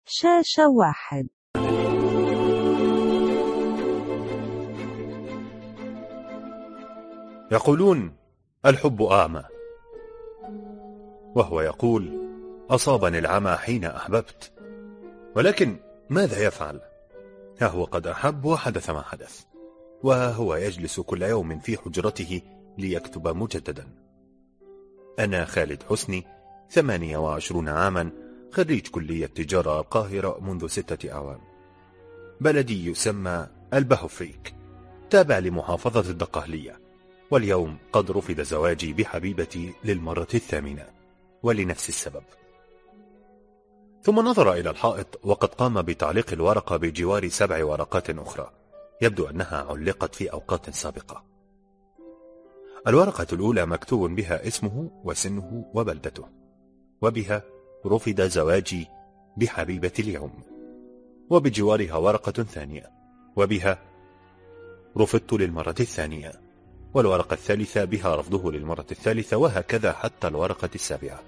شاشة 1. يقولون الحب أعمى، وهو يقول أصابني العمى حين أحببت، ولكن ماذا يفعل؟ ها هو قد أحب وحدث ما حدث، وها هو يجلس كل يوم في حجرته ليكتب مجددا. أنا خالد حسني، 28 عاما، خريج كلية تجارة القاهرة منذ 6 أعوام. بلدي يسمى البهفريك، تابع لمحافظة الدقهلية، واليوم قد رفض زواجي بحبيبتي للمرة 8 ولنفس السبب. ثم نظر إلى الحائط وقد قام بتعليق الورقة بجوار 7 ورقات أخرى يبدو أنها علقت في أوقات سابقة. الورقة الأولى مكتوب بها اسمه وسنه وبلدته، وبها رفض زواجي بحبيبتي اليوم، وبجوارها ورقة ثانية وبها رفضت للمرة 2، والورقة الثالثة بها رفضه للمرة 3، وهكذا حتى الورقة 7.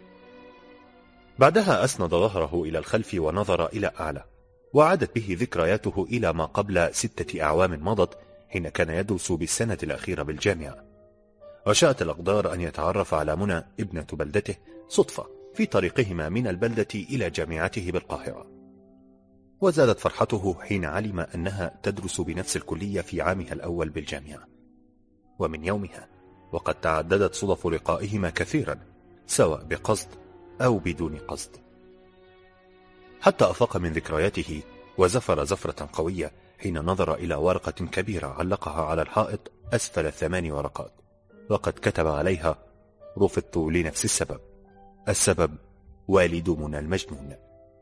بعدها أسند ظهره إلى الخلف ونظر إلى أعلى، وعادت به ذكرياته إلى ما قبل 6 أعوام مضت، حين كان يدرس بالسنة الأخيرة بالجامعة. وشاءت الأقدار أن يتعرف على منى ابنة بلدته صدفة في طريقهما من البلدة إلى جامعته بالقاهرة، وزادت فرحته حين علم أنها تدرس بنفس الكلية في عامها الأول بالجامعة. ومن يومها وقد تعددت صدف لقائهما كثيرا، سواء بقصد أو بدون قصد، حتى أفاق من ذكرياته وزفر زفرة قوية حين نظر إلى ورقة كبيرة علقها على الحائط أسفل 8 ورقات، وقد كتب عليها رفضت لنفس السبب. السبب والد منى المجنون.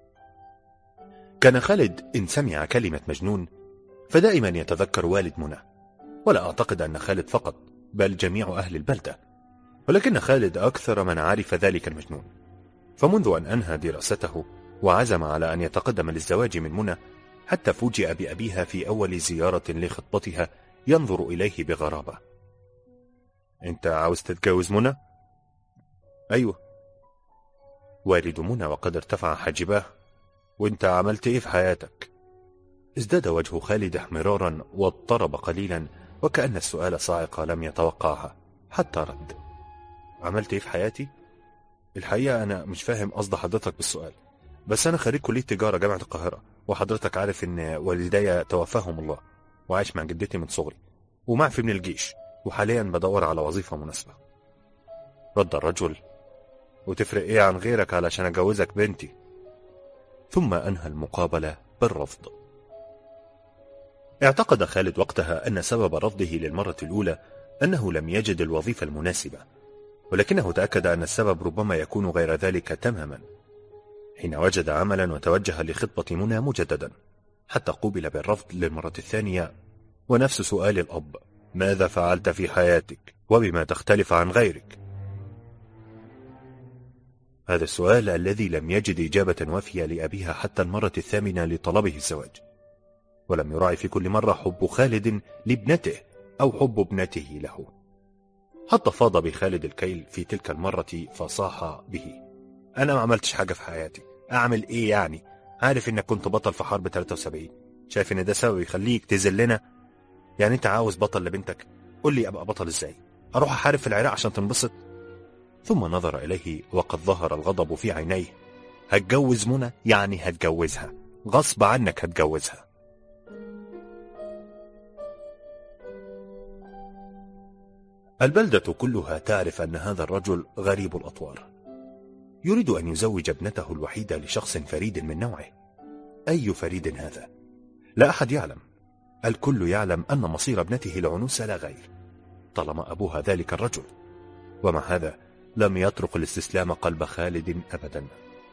كان خالد إن سمع كلمة مجنون فدائما يتذكر والد منى، ولا أعتقد أن خالد فقط بل جميع أهل البلدة، ولكن خالد أكثر من عرف ذلك المجنون. فمنذ أن أنهى دراسته وعزم على أن يتقدم للزواج من منى، حتى فوجئ بأبيها في أول زيارة لخطبتها ينظر إليه بغرابة. أنت عاوز تتجوز منى؟ أيوه. والد منى وقد ارتفع حاجباه. وانت عملت ايه في حياتك؟ ازداد وجه خالد احمرارا واضطرب قليلا، وكأن السؤال صاعقة لم يتوقعها، حتى رد. عملت ايه في حياتي؟ الحقيقة انا مش فاهم قصد حضرتك بالسؤال، بس انا خريج كلية تجارة جامعة القاهرة، وحضرتك عارف ان والدي توفاهم الله، وعايش مع جدتي من صغري، ومعفي من الجيش، وحاليا بدور على وظيفة مناسبة. رد الرجل: وتفرق ايه عن غيرك علشان اجوزك بنتي؟ ثم أنهى المقابلة بالرفض. اعتقد خالد وقتها أن سبب رفضه للمرة الأولى أنه لم يجد الوظيفة المناسبة، ولكنه تأكد أن السبب ربما يكون غير ذلك تماما، حين وجد عملا وتوجه لخطبة منى مجددا، حتى قوبل بالرفض للمرة 2، ونفس سؤال الأب: ماذا فعلت في حياتك وبما تختلف عن غيرك؟ هذا السؤال الذي لم يجد إجابة وافية لأبيها حتى المرة 8 لطلبه الزواج، ولم يراعي في كل مرة حب خالد لابنته أو حب ابنته له، حتى فاض بخالد الكيل في تلك المرة فصاح به: أنا ما عملتش حاجة في حياتي، أعمل إيه يعني؟ عارف إنك كنت بطل في حرب 73، شايف إن ده سبب يخليك تذلنا؟ يعني أنت عاوز بطل لبنتك؟ قل لي أبقى بطل إزاي؟ أروح أحارب في العراق عشان تنبسط؟ ثم نظر إليه وقد ظهر الغضب في عينيه. هتجوز منى؟ يعني هتجوزها غصب عنك، هتجوزها. البلدة كلها تعرف أن هذا الرجل غريب الأطوار، يريد أن يزوج ابنته الوحيدة لشخص فريد من نوعه. أي فريد هذا؟ لا أحد يعلم. الكل يعلم أن مصير ابنته العنوسة لا غير، طالما أبوها ذلك الرجل. ومع هذا لم يترك الاستسلام قلب خالد أبدا،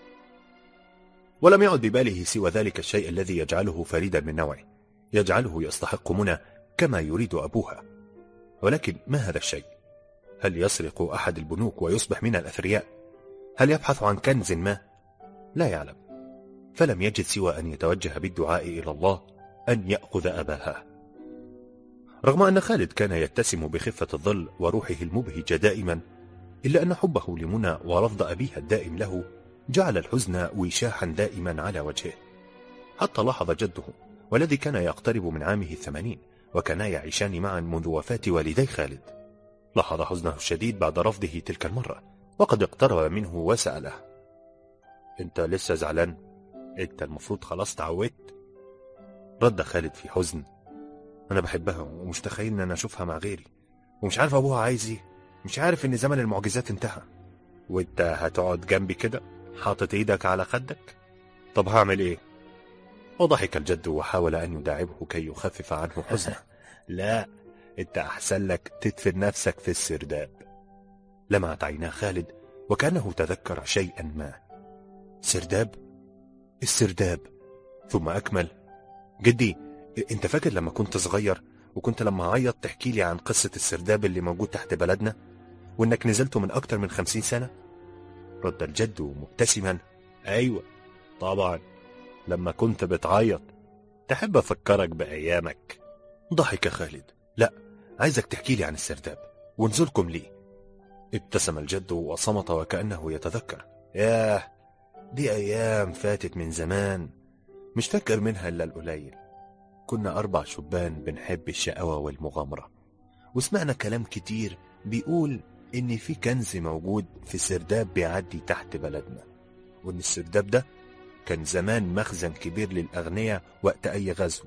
ولم يعد بباله سوى ذلك الشيء الذي يجعله فريدا من نوعه، يجعله يستحق منى كما يريد أبوها. ولكن ما هذا الشيء؟ هل يسرق أحد البنوك ويصبح من الأثرياء؟ هل يبحث عن كنز ما؟ لا يعلم، فلم يجد سوى أن يتوجه بالدعاء إلى الله أن يأخذ أباها. رغم أن خالد كان يتسم بخفة الظل وروحه المبهجة دائما، إلا أن حبه لمنى ورفض أبيها الدائم له جعل الحزن وشاحا دائما على وجهه. حتى لاحظ جده، والذي كان يقترب من عامه 80 وكانا يعيشان معا منذ وفاة والدي خالد، لاحظ حزنه الشديد بعد رفضه تلك المرة، وقد اقترب منه وسأله: انت لسه زعلان؟ انت المفروض خلاص تعودت. رد خالد في حزن: انا بحبها ومش تخيل ان انا اشوفها مع غيري، ومش عارف ابوها عايز ايه، مش عارف ان زمن المعجزات انتهى، وانت هتقعد جنبي كده حاطط ايدك على خدك؟ طب هعمل ايه؟ وضحك الجد وحاول ان يداعبه كي يخفف عنه حزنه. لا، انت احسن لك تدفن نفسك في السرداب. لمعت عينا خالد وكأنه تذكر شيئا ما. سرداب؟ السرداب. ثم أكمل: جدي، انت فاكر لما كنت صغير وكنت لما عيط تحكي لي عن قصة السرداب اللي موجود تحت بلدنا، وانك نزلته من اكتر من 50 سنة؟ رد الجد مبتسما: ايوه طبعا، لما كنت بتعيط. تحب افكرك بايامك؟ ضحك خالد: لا، عايزك تحكي لي عن السرداب ونزلكم ليه. ابتسم الجد وصمت وكأنه يتذكر: ياه، دي ايام فاتت من زمان، مش فاكر منها الا القليل. كنا 4 شبان بنحب الشقاوة والمغامرة، وسمعنا كلام كتير بيقول ان في كنز موجود في سرداب بيعدي تحت بلدنا، وان السرداب ده كان زمان مخزن كبير للأغنياء وقت اي غزو.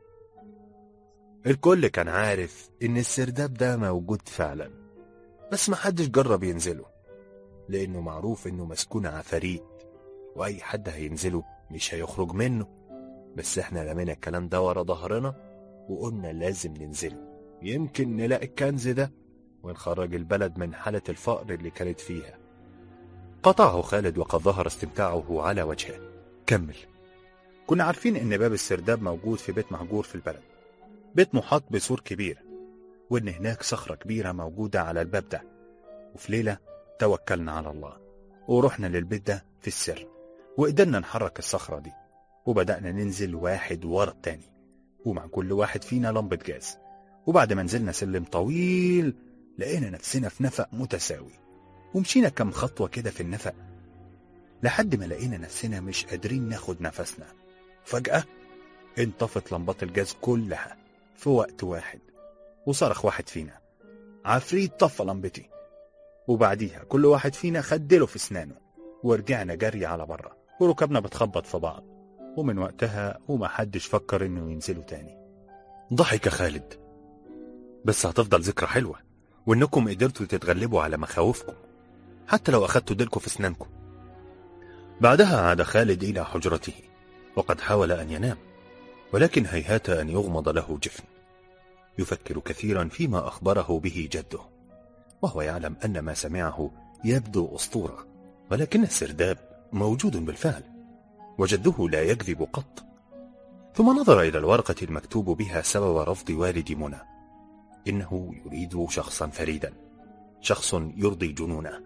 الكل كان عارف ان السرداب ده موجود فعلا، بس محدش جرب ينزله، لانه معروف انه مسكون عفاريت، واي حد هينزله مش هيخرج منه. بس احنا رمينا الكلام ده ورا ظهرنا وقلنا لازم ننزله، يمكن نلاقي الكنز ده ونخرج البلد من حالة الفقر اللي كانت فيها. قطعه خالد وقد ظهر استمتاعه على وجهه. كمل. كنا عارفين ان باب السرداب موجود في بيت مهجور في البلد، بيت محاط بسور كبير، وان هناك صخرة كبيرة موجودة على الباب ده. وفي ليلة توكلنا على الله ورحنا للبيت ده في السر، وقدرنا نحرك الصخرة دي، وبدأنا ننزل واحد ورا التاني، ومع كل واحد فينا لمبة جاز. وبعد ما نزلنا سلم طويل لقينا نفسنا في نفق متساوي، ومشينا كم خطوة كده في النفق لحد ما لقينا نفسنا مش قادرين ناخد نفسنا. فجأة انطفت لمبات الجاز كلها في وقت واحد، وصرخ واحد فينا: عفريت طفى لمبتي. وبعديها كل واحد فينا خدله في اسنانه، ورجعنا جري على بره، وركبنا بتخبط في بعض. ومن وقتها وما حدش فكر انه ينزلوا تاني. ضحك خالد: بس هتفضل ذكرى حلوة، وانكم قدرتوا تتغلبوا على مخاوفكم حتى لو اخدتوا ديلكم في اسنانكم. بعدها عاد خالد الى حجرته، وقد حاول ان ينام، ولكن هيهات ان يغمض له جفن. يفكر كثيرا فيما اخبره به جده، وهو يعلم ان ما سمعه يبدو اسطورة، ولكن السرداب موجود بالفعل، وجده لا يكذب قط. ثم نظر الى الورقة المكتوب بها سبب رفض والد منى: إنه يريد شخصا فريدا، شخص يرضي جنونه.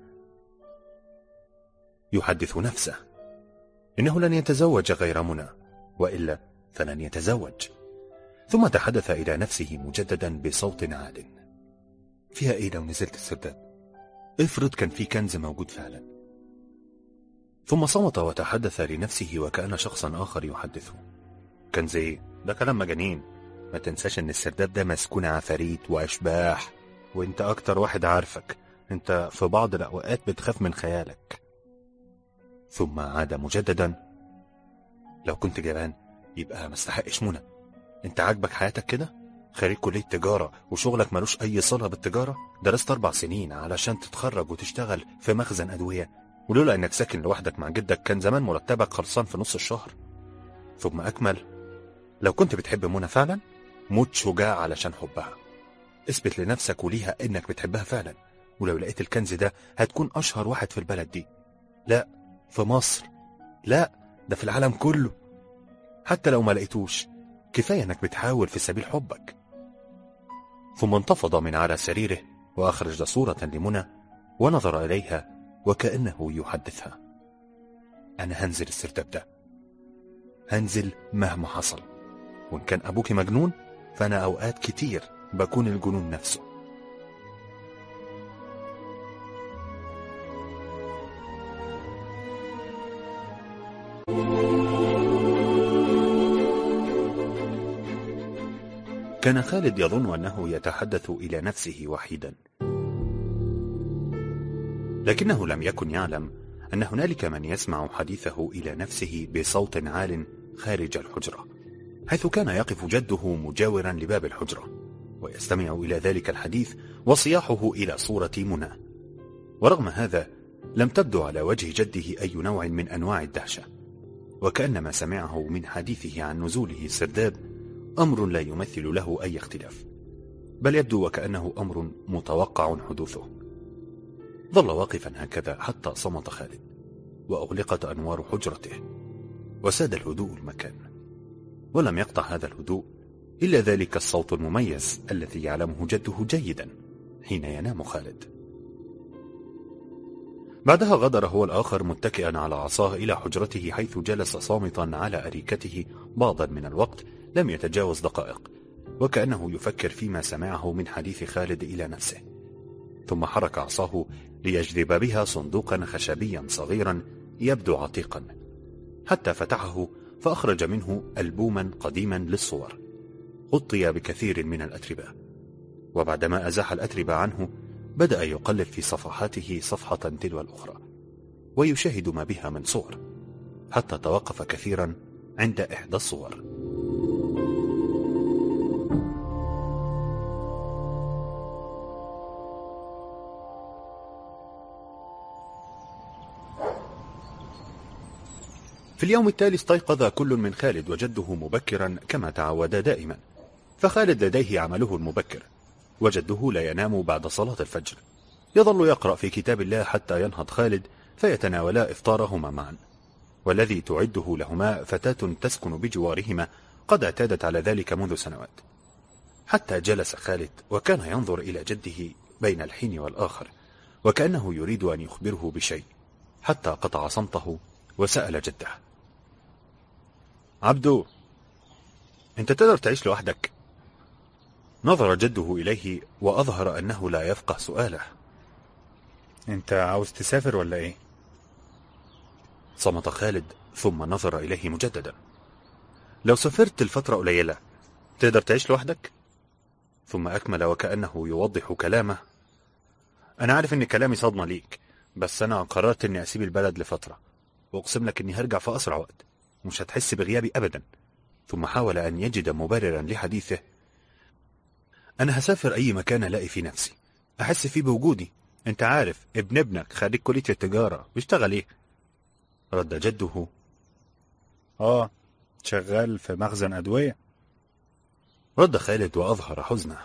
يحدث نفسه إنه لن يتزوج غير منى، وإلا فلن يتزوج. ثم تحدث إلى نفسه مجددا بصوت عال: فيها إيه لو نزلت السرداب؟ افرض كان في كنز موجود فعلا. ثم صمت وتحدث لنفسه وكأن شخصا آخر يحدثه: كنز إيه؟ ده كلام مجانين، ما تنساش ان السرداب ده مسكون عفاريت واشباح، وانت اكتر واحد عارفك، انت في بعض الاوقات بتخاف من خيالك. ثم عاد مجددا: لو كنت جبان يبقى ما استحقش منى. انت عاجبك حياتك كده؟ خريج كلية تجارة وشغلك ملوش اي صلة بالتجارة، درست 4 سنين علشان تتخرج وتشتغل في مخزن ادوية، ولولا انك ساكن لوحدك مع جدك كان زمان مرتبك خلصان في نص الشهر. ثم اكمل: لو كنت بتحب منى فعلا موت شجاع علشان حبها، اثبت لنفسك وليها انك بتحبها فعلا، ولو لقيت الكنز ده هتكون اشهر واحد في البلد دي، لا في مصر، لا ده في العالم كله. حتى لو ما لقيتوش كفاية انك بتحاول في سبيل حبك. ثم انتفض من على سريره واخرج صورة لمنى ونظر اليها وكأنه يحدثها: انا هنزل السرداب ده، هنزل مهما حصل، وإن كان أبوك مجنون فأنا أوقات كتير بكون الجنون نفسه. كان خالد يظن أنه يتحدث إلى نفسه وحيدا، لكنه لم يكن يعلم أن هنالك من يسمع حديثه إلى نفسه بصوت عال خارج الحجرة، حيث كان يقف جده مجاورا لباب الحجرة ويستمع إلى ذلك الحديث وصياحه إلى صورة منى. ورغم هذا لم تبدو على وجه جده أي نوع من أنواع الدهشة، وكأن ما سمعه من حديثه عن نزوله السرداب أمر لا يمثل له أي اختلاف، بل يبدو وكأنه أمر متوقع حدوثه. ظل واقفا هكذا حتى صمت خالد، وأغلقت أنوار حجرته، وساد الهدوء المكان. ولم يقطع هذا الهدوء إلا ذلك الصوت المميز الذي يعلمه جده جيدا حين ينام خالد. بعدها غادر هو الآخر متكئا على عصاه إلى حجرته، حيث جلس صامتا على أريكته بعضا من الوقت لم يتجاوز دقائق، وكأنه يفكر فيما سمعه من حديث خالد إلى نفسه. ثم حرك عصاه ليجذب بها صندوقا خشبيا صغيرا يبدو عتيقا، حتى فتحه فأخرج منه ألبوما قديما للصور غطي بكثير من الأتربة. وبعدما أزاح الأتربة عنه بدأ يقلب في صفحاته صفحة تلو الأخرى ويشاهد ما بها من صور، حتى توقف كثيرا عند إحدى الصور. في اليوم التالي استيقظ كل من خالد وجده مبكرا كما تعود دائما، فخالد لديه عمله المبكر، وجده لا ينام بعد صلاة الفجر. يظل يقرأ في كتاب الله حتى ينهض خالد فيتناولا إفطارهما معا، والذي تعده لهما فتاة تسكن بجوارهما قد اعتادت على ذلك منذ سنوات. حتى جلس خالد وكان ينظر إلى جده بين الحين والآخر، وكأنه يريد أن يخبره بشيء، حتى قطع صمته وسأل جده: عبدو، انت تقدر تعيش لوحدك؟ نظر جده إليه وأظهر أنه لا يفقه سؤاله. انت عاوز تسافر ولا ايه؟ صمت خالد ثم نظر إليه مجددا. لو سافرت لفترة قليلة تقدر تعيش لوحدك؟ ثم أكمل وكأنه يوضح كلامه: أنا عارف إن كلامي صدمة ليك، بس أنا قررت إني أسيب البلد لفترة، وأقسم لك إني هرجع في أسرع وقت ومش هتحس بغيابي أبدا. ثم حاول أن يجد مبررا لحديثه: أنا هسافر أي مكان ألاقي في نفسي أحس فيه بوجودي، أنت عارف ابنك خريج كلية التجارة بيشتغل إيه؟ رد جده: شغال في مخزن أدوية. رد خالد وأظهر حزنه: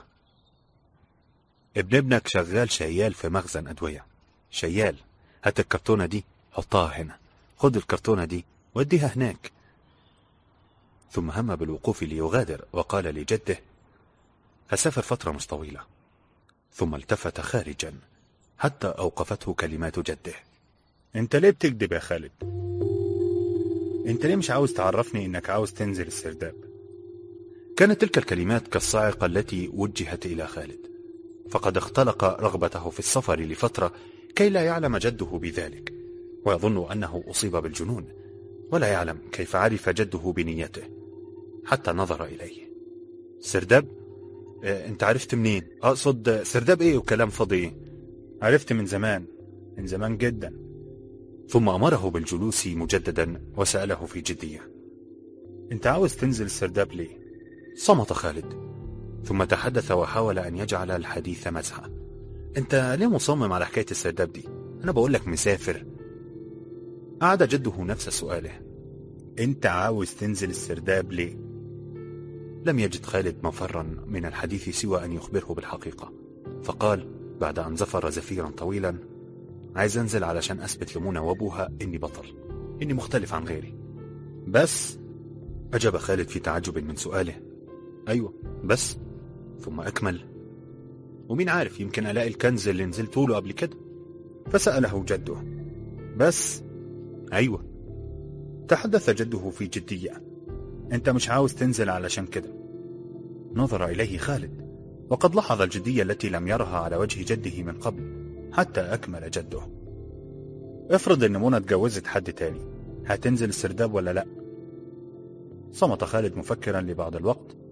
ابنك شغال شيال في مخزن أدوية. شيال؟ هات الكرتونة دي حطها هنا، خد الكرتونة دي وديها هناك. ثم هم بالوقوف ليغادر وقال لجده: هسافر فترة مش طويلة. ثم التفت خارجا حتى أوقفته كلمات جده: انت ليه بتكذب يا خالد؟ انت ليه مش عاوز تعرفني انك عاوز تنزل السرداب؟ كانت تلك الكلمات كالصاعقة التي وجهت إلى خالد، فقد اختلق رغبته في السفر لفترة كي لا يعلم جده بذلك، ويظن أنه أصيب بالجنون، ولا يعلم كيف عرف جده بنيته. حتى نظر إليه: سرداب؟ انت عرفت منين؟ أقصد سرداب ايه وكلام فاضي؟ عرفت من زمان، من زمان جدا. ثم أمره بالجلوس مجددا وسأله في جدية: انت عاوز تنزل السرداب ليه؟ صمت خالد، ثم تحدث وحاول أن يجعل الحديث مزحة: انت ليه مصمم على حكاية السرداب دي؟ أنا بقول لك مسافر. أعاد جده نفس سؤاله: انت عاوز تنزل السرداب ليه؟ لم يجد خالد مفرا من الحديث سوى أن يخبره بالحقيقة، فقال بعد أن زفر زفيرا طويلا: عايز أنزل علشان أثبت لمنى وأبوها إني بطل، إني مختلف عن غيري. بس؟ أجاب خالد في تعجب من سؤاله: أيوة بس. ثم أكمل: ومين عارف يمكن ألاقي الكنز اللي نزلت له قبل كده. فسأله جده: بس؟ أيوة. تحدث جده في جدية: انت مش عاوز تنزل علشان كده. نظر إليه خالد وقد لاحظ الجدية التي لم يرها على وجه جده من قبل، حتى أكمل جده: افرض ان منى اتجوزت حد تاني، هتنزل السرداب ولا لا؟ صمت خالد مفكرا لبعض الوقت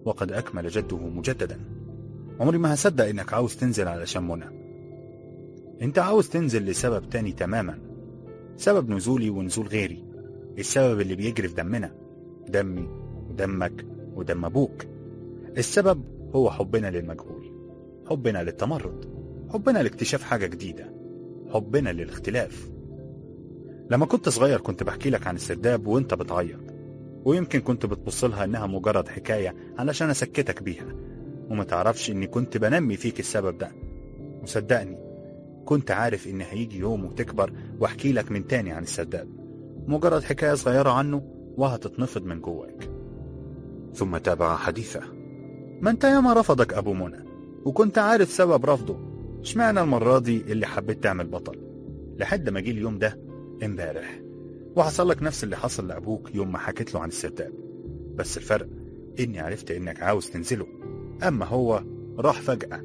وقد أكمل جده مجددا. عمري ما هصدق إنك عاوز تنزل علشان منى. أنت عاوز تنزل لسبب تاني تماما، سبب نزولي ونزول غيري، السبب اللي بيجري في دمنا، دمي ودمك ودم أبوك. السبب هو حبنا للمجهول، حبنا للتمرد، حبنا لاكتشاف حاجة جديدة، حبنا للاختلاف. لما كنت صغير كنت بحكي لك عن السرداب وانت بتعيط، ويمكن كنت بتبص لها انها مجرد حكاية علشان اسكتك بيها، وما تعرفش اني كنت بنمي فيك السبب ده. وصدقني كنت عارف ان هيجي يوم وتكبر واحكي لك من تاني عن السرداب، مجرد حكاية صغيرة عنه وهتتنفض من جواك. ثم تابع حديثه: ما انت ياما رفضك ابو منى وكنت عارف سبب رفضه، اشمعنى المرة دي اللي حبيت تعمل بطل؟ لحد ما جه اليوم ده امبارح، وحصل لك نفس اللي حصل لأبوك يوم ما حكيت له عن السرداب، بس الفرق إني عرفت إنك عاوز تنزله، أما هو راح فجأة.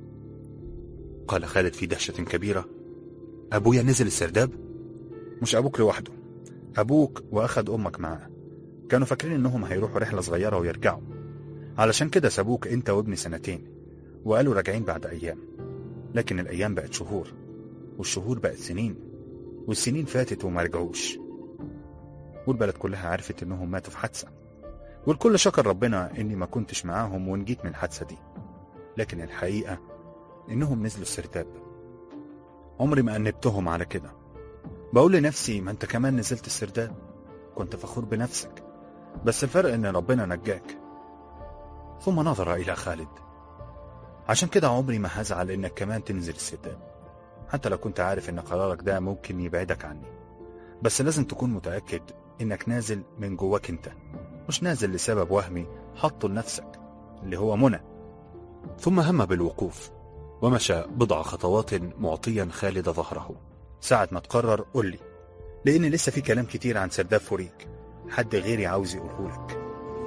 قال خالد في دهشة كبيرة: أبويا نزل السرداب؟ مش أبوك لوحده، أبوك وأخد أمك معاه. كانوا فاكرين إنهم هيروحوا رحلة صغيرة ويرجعوا، علشان كده سابوك أنت وابني سنتين، وقالوا راجعين بعد أيام. لكن الأيام بقت شهور، والشهور بقت سنين، والسنين فاتت وما رجعوش، والبلد كلها عرفت إنهم ماتوا في حادثة، والكل شكر ربنا إني ما كنتش معاهم ونجيت من الحادثة دي. لكن الحقيقة إنهم نزلوا السرداب. عمري ما أنبتهم على كده، بقول لنفسي ما أنت كمان نزلت السرداب، كنت فخور بنفسك، بس الفرق إن ربنا نجاك. ثم نظر إلى خالد: عشان كده عمري ما هزعل إنك كمان تنزل السرداب، حتى لو كنت عارف إن قرارك ده ممكن يبعدك عني، بس لازم تكون متأكد إنك نازل من جواك أنت، مش نازل لسبب وهمي حطه لنفسك اللي هو منى. ثم هم بالوقوف ومشى بضع خطوات معطيا خالد ظهره. ساعة ما تقرر قل لي، لأن لسه في كلام كتير عن سرداب فوريك حد غيري عاوز يقوله لك.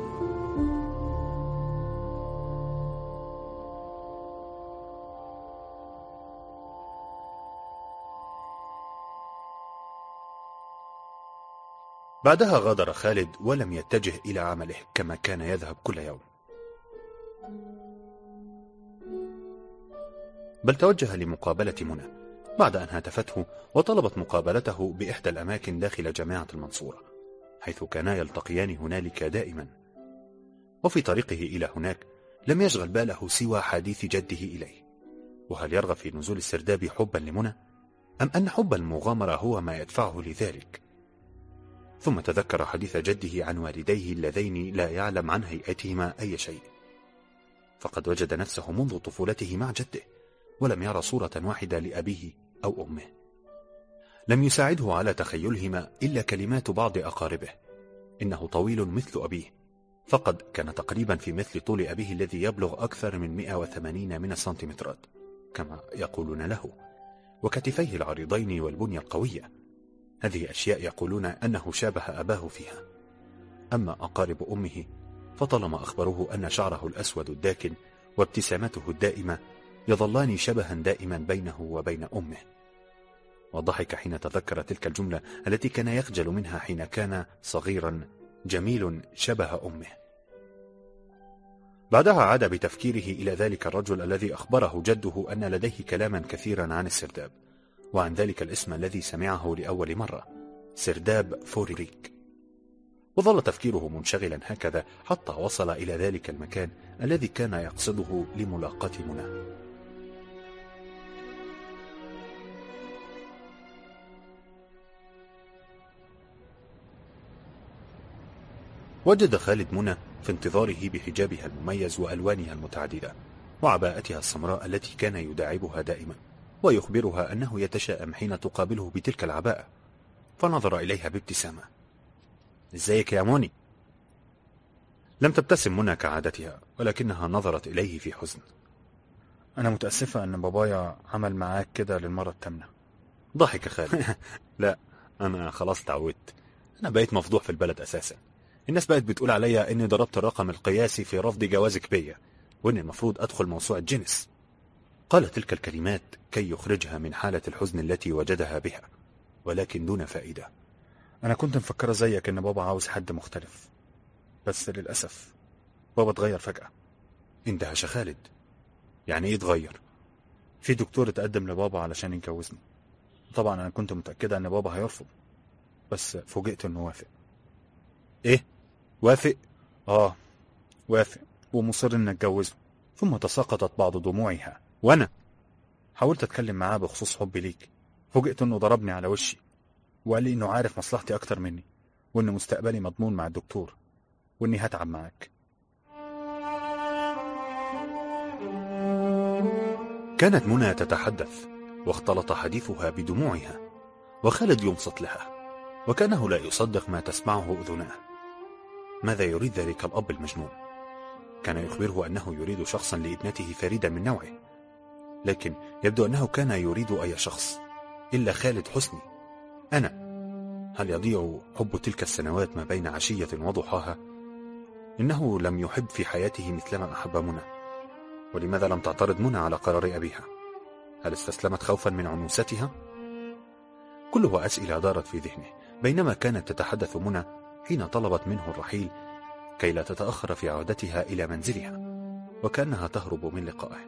بعدها غادر خالد ولم يتجه إلى عمله كما كان يذهب كل يوم، بل توجه لمقابلة منى بعد أن هاتفته وطلبت مقابلته بإحدى الأماكن داخل جامعة المنصورة، حيث كانا يلتقيان هنالك دائما. وفي طريقه إلى هناك لم يشغل باله سوى حديث جده إليه، وهل يرغب في نزول السرداب حبا لمنى، أم أن حب المغامرة هو ما يدفعه لذلك؟ ثم تذكر حديث جده عن والديه اللذين لا يعلم عن هيئتهما أي شيء، فقد وجد نفسه منذ طفولته مع جده ولم يرى صورة واحدة لأبيه أو أمه. لم يساعده على تخيلهما إلا كلمات بعض أقاربه: إنه طويل مثل أبيه، فقد كان تقريبا في مثل طول أبيه الذي يبلغ أكثر من 180 من السنتيمترات كما يقولون له، وكتفيه العريضين والبنية القوية. هذه أشياء يقولون أنه شابه أباه فيها. أما أقارب أمه فطالما أخبروه أن شعره الأسود الداكن وابتسامته الدائمة يظلان شبها دائما بينه وبين أمه. وضحك حين تذكر تلك الجملة التي كان يخجل منها حين كان صغيرا: جميل شبه أمه. بعدها عاد بتفكيره إلى ذلك الرجل الذي أخبره جده أن لديه كلاما كثيرا عن السرداب، وعن ذلك الاسم الذي سمعه لأول مرة: سرداب فوريك. وظل تفكيره منشغلا هكذا حتى وصل إلى ذلك المكان الذي كان يقصده لملاقاة منى. وجد خالد منى في انتظاره بحجابها المميز وألوانها المتعددة وعباءتها السمراء التي كان يداعبها دائما، ويخبرها أنه يتشائم حين تقابله بتلك العباءة، فنظر إليها بابتسامة: ازيك يا موني؟ لم تبتسم منى كعادتها، ولكنها نظرت إليه في حزن. أنا متأسفة أن بابايا عمل معاك كده للمرة الثامنة. ضحك خالد: لا، أنا خلاص تعودت، أنا بقيت مفضوح في البلد أساسا، الناس بقت بتقول عليا إني ضربت الرقم القياسي في رفض جوازك بيا، وإني المفروض أدخل موسوعة جينيس. قال تلك الكلمات كي يخرجها من حالة الحزن التي وجدها بها، ولكن دون فائدة. أنا كنت مفكرة زيك إن بابا عاوز حد مختلف، بس للأسف بابا اتغير فجأة. اندهش خالد. يعني ايه اتغير؟ في دكتور اتقدم لبابا علشان يتجوزني. طبعا انا كنت متأكدة ان بابا هيرفض، بس فوجئت انه وافق. ايه؟ وافق؟ وافق ومصر ان اتجوزه. ثم تساقطت بعض دموعها. وانا حاولت اتكلم معاه بخصوص حبي ليك، فوجئت انه ضربني على وشي وقال لي انه عارف مصلحتي اكتر مني، وان مستقبلي مضمون مع الدكتور، واني هتعب معاك. كانت منى تتحدث واختلط حديثها بدموعها، وخالد ينصت لها وكانه لا يصدق ما تسمعه أذناه. ماذا يريد ذلك الأب المجنون؟ كان يخبره أنه يريد شخصا لابنته فريدا من نوعه، لكن يبدو أنه كان يريد أي شخص إلا خالد حسني. أنا. هل يضيع حب تلك السنوات ما بين عشية وضحاها؟ إنه لم يحب في حياته مثلما أحب منى. ولماذا لم تعترض منى على قرار أبيها؟ هل استسلمت خوفا من عنوستها؟ كلها أسئلة دارت في ذهنه بينما كانت تتحدث منى حين طلبت منه الرحيل كي لا تتأخر في عودتها إلى منزلها، وكأنها تهرب من لقائه.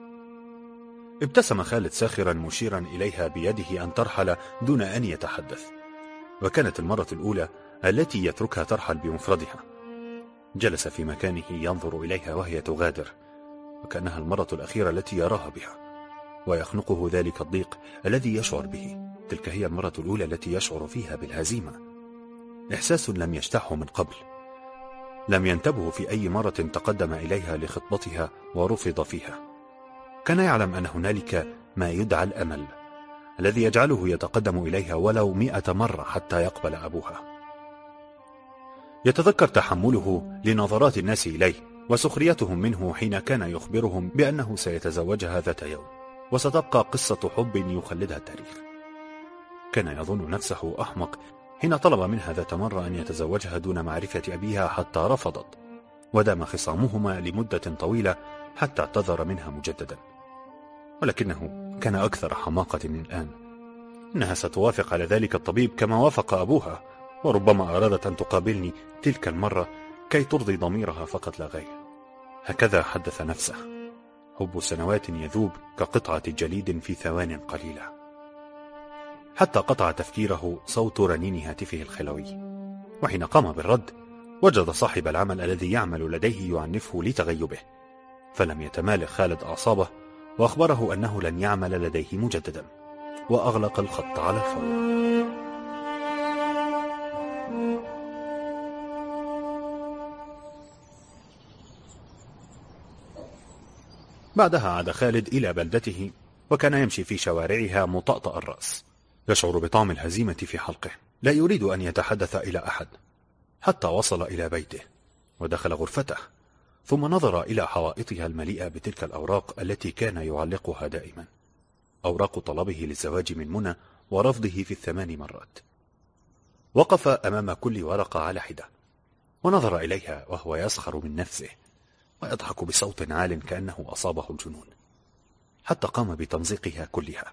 ابتسم خالد ساخرا مشيرا إليها بيده أن ترحل دون أن يتحدث، وكانت المرة الأولى التي يتركها ترحل بمفردها. جلس في مكانه ينظر إليها وهي تغادر، وكأنها المرة الأخيرة التي يراها بها، ويخنقه ذلك الضيق الذي يشعر به. تلك هي المرة الأولى التي يشعر فيها بالهزيمة، إحساس لم يجتاحه من قبل. لم ينتبه في أي مرة تقدم إليها لخطبتها ورفض فيها. كان يعلم أن هنالك ما يدعى الأمل الذي يجعله يتقدم إليها ولو 100 مرة حتى يقبل أبوها. يتذكر تحمله لنظرات الناس إليه وسخريتهم منه حين كان يخبرهم بأنه سيتزوجها ذات يوم، وستبقى قصة حب يخلدها التاريخ. كان يظن نفسه أحمق حين طلب منها ذات مرة أن يتزوجها دون معرفة أبيها حتى رفضت، ودام خصامهما لمدة طويلة حتى اعتذر منها مجددا. ولكنه كان أكثر حماقة الآن. إنها ستوافق على ذلك الطبيب كما وافق أبوها، وربما أرادت أن تقابلني تلك المرة كي ترضي ضميرها فقط لا غير. هكذا حدث نفسه. حب سنوات يذوب كقطعة جليد في ثوان قليلة. حتى قطع تفكيره صوت رنين هاتفه الخلوي، وحين قام بالرد وجد صاحب العمل الذي يعمل لديه يعنفه لتغيبه، فلم يتمالك خالد أعصابه وأخبره أنه لن يعمل لديه مجددا، وأغلق الخط على الفور. بعدها عاد خالد إلى بلدته، وكان يمشي في شوارعها مطأطأ الرأس، يشعر بطعم الهزيمة في حلقه. لا يريد أن يتحدث إلى أحد، حتى وصل إلى بيته ودخل غرفته، ثم نظر إلى حوائطها المليئة بتلك الأوراق التي كان يعلقها دائما، أوراق طلبه للزواج من منى ورفضه في 8 مرات. وقف أمام كل ورقة على حدة ونظر إليها وهو يسخر من نفسه ويضحك بصوت عال كأنه أصابه الجنون، حتى قام بتمزيقها كلها.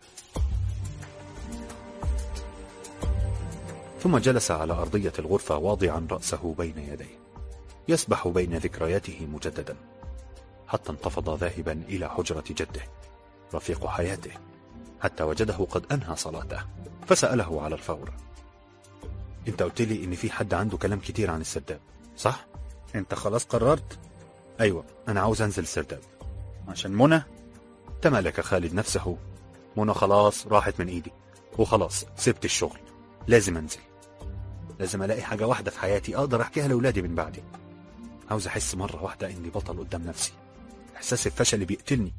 ثم جلس على أرضية الغرفة واضعا رأسه بين يديه يسبح بين ذكرياته مجددا، حتى انتفض ذاهبا إلى حجرة جده رفيق حياته، حتى وجده قد أنهى صلاته، فسأله على الفور: انت قلت لي ان في حد عنده كلام كتير عن السرداب، صح؟ انت خلاص قررت؟ ايوه، انا عاوز انزل السرداب. عشان منى؟ تمالك خالد نفسه. منى خلاص راحت من ايدي، وخلاص سبت الشغل، لازم انزل، لازم الاقي حاجة واحدة في حياتي اقدر احكيها لاولادي من بعدي. عاوز احس مرة واحدة اني بطل قدام نفسي، احساس الفشل بيقتلني.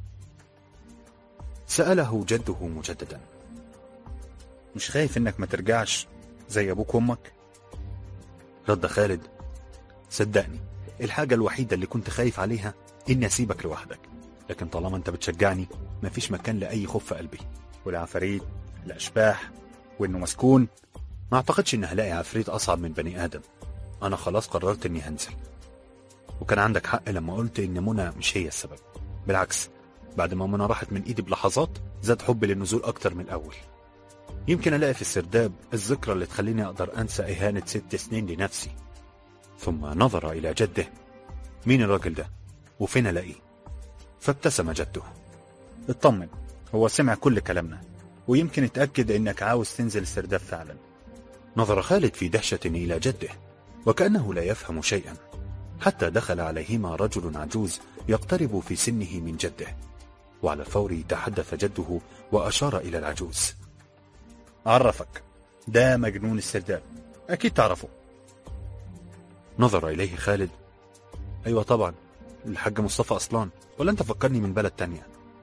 سأله جده مجددا: مش خايف انك ما ترجعش زي ابوك وامك؟ رد خالد: صدقني الحاجة الوحيدة اللي كنت خايف عليها اني اسيبك لوحدك، لكن طالما انت بتشجعني مفيش مكان لأي خوف في قلبي. والعفاريت، الاشباح، وانه مسكون؟ ما اعتقدش ان هلاقي عفريت اصعب من بني ادم. انا خلاص قررت اني هنزل، وكان عندك حق لما قلت ان منى مش هي السبب. بالعكس، بعد ما منى راحت من ايدي بلحظات زاد حبي للنزول اكتر من الاول. يمكن الاقي في السرداب الذكرى اللي تخليني اقدر انسى اهانة 6 سنين لنفسي. ثم نظر الى جده مين الراجل ده وفين الاقيه؟ فابتسم جده. اطمن، هو سمع كل كلامنا ويمكن اتأكد انك عاوز تنزل السرداب فعلا. نظر خالد في دهشة إلى جده وكأنه لا يفهم شيئا، حتى دخل عليهما رجل عجوز يقترب في سنه من جده، وعلى الفور تحدث جده وأشار إلى العجوز. عرفك، ده مجنون السرداب، أكيد تعرفه. نظر إليه خالد. أيوة طبعا، الحاج مصطفى أصلان، ولا أنت فكرني من بلد تانية؟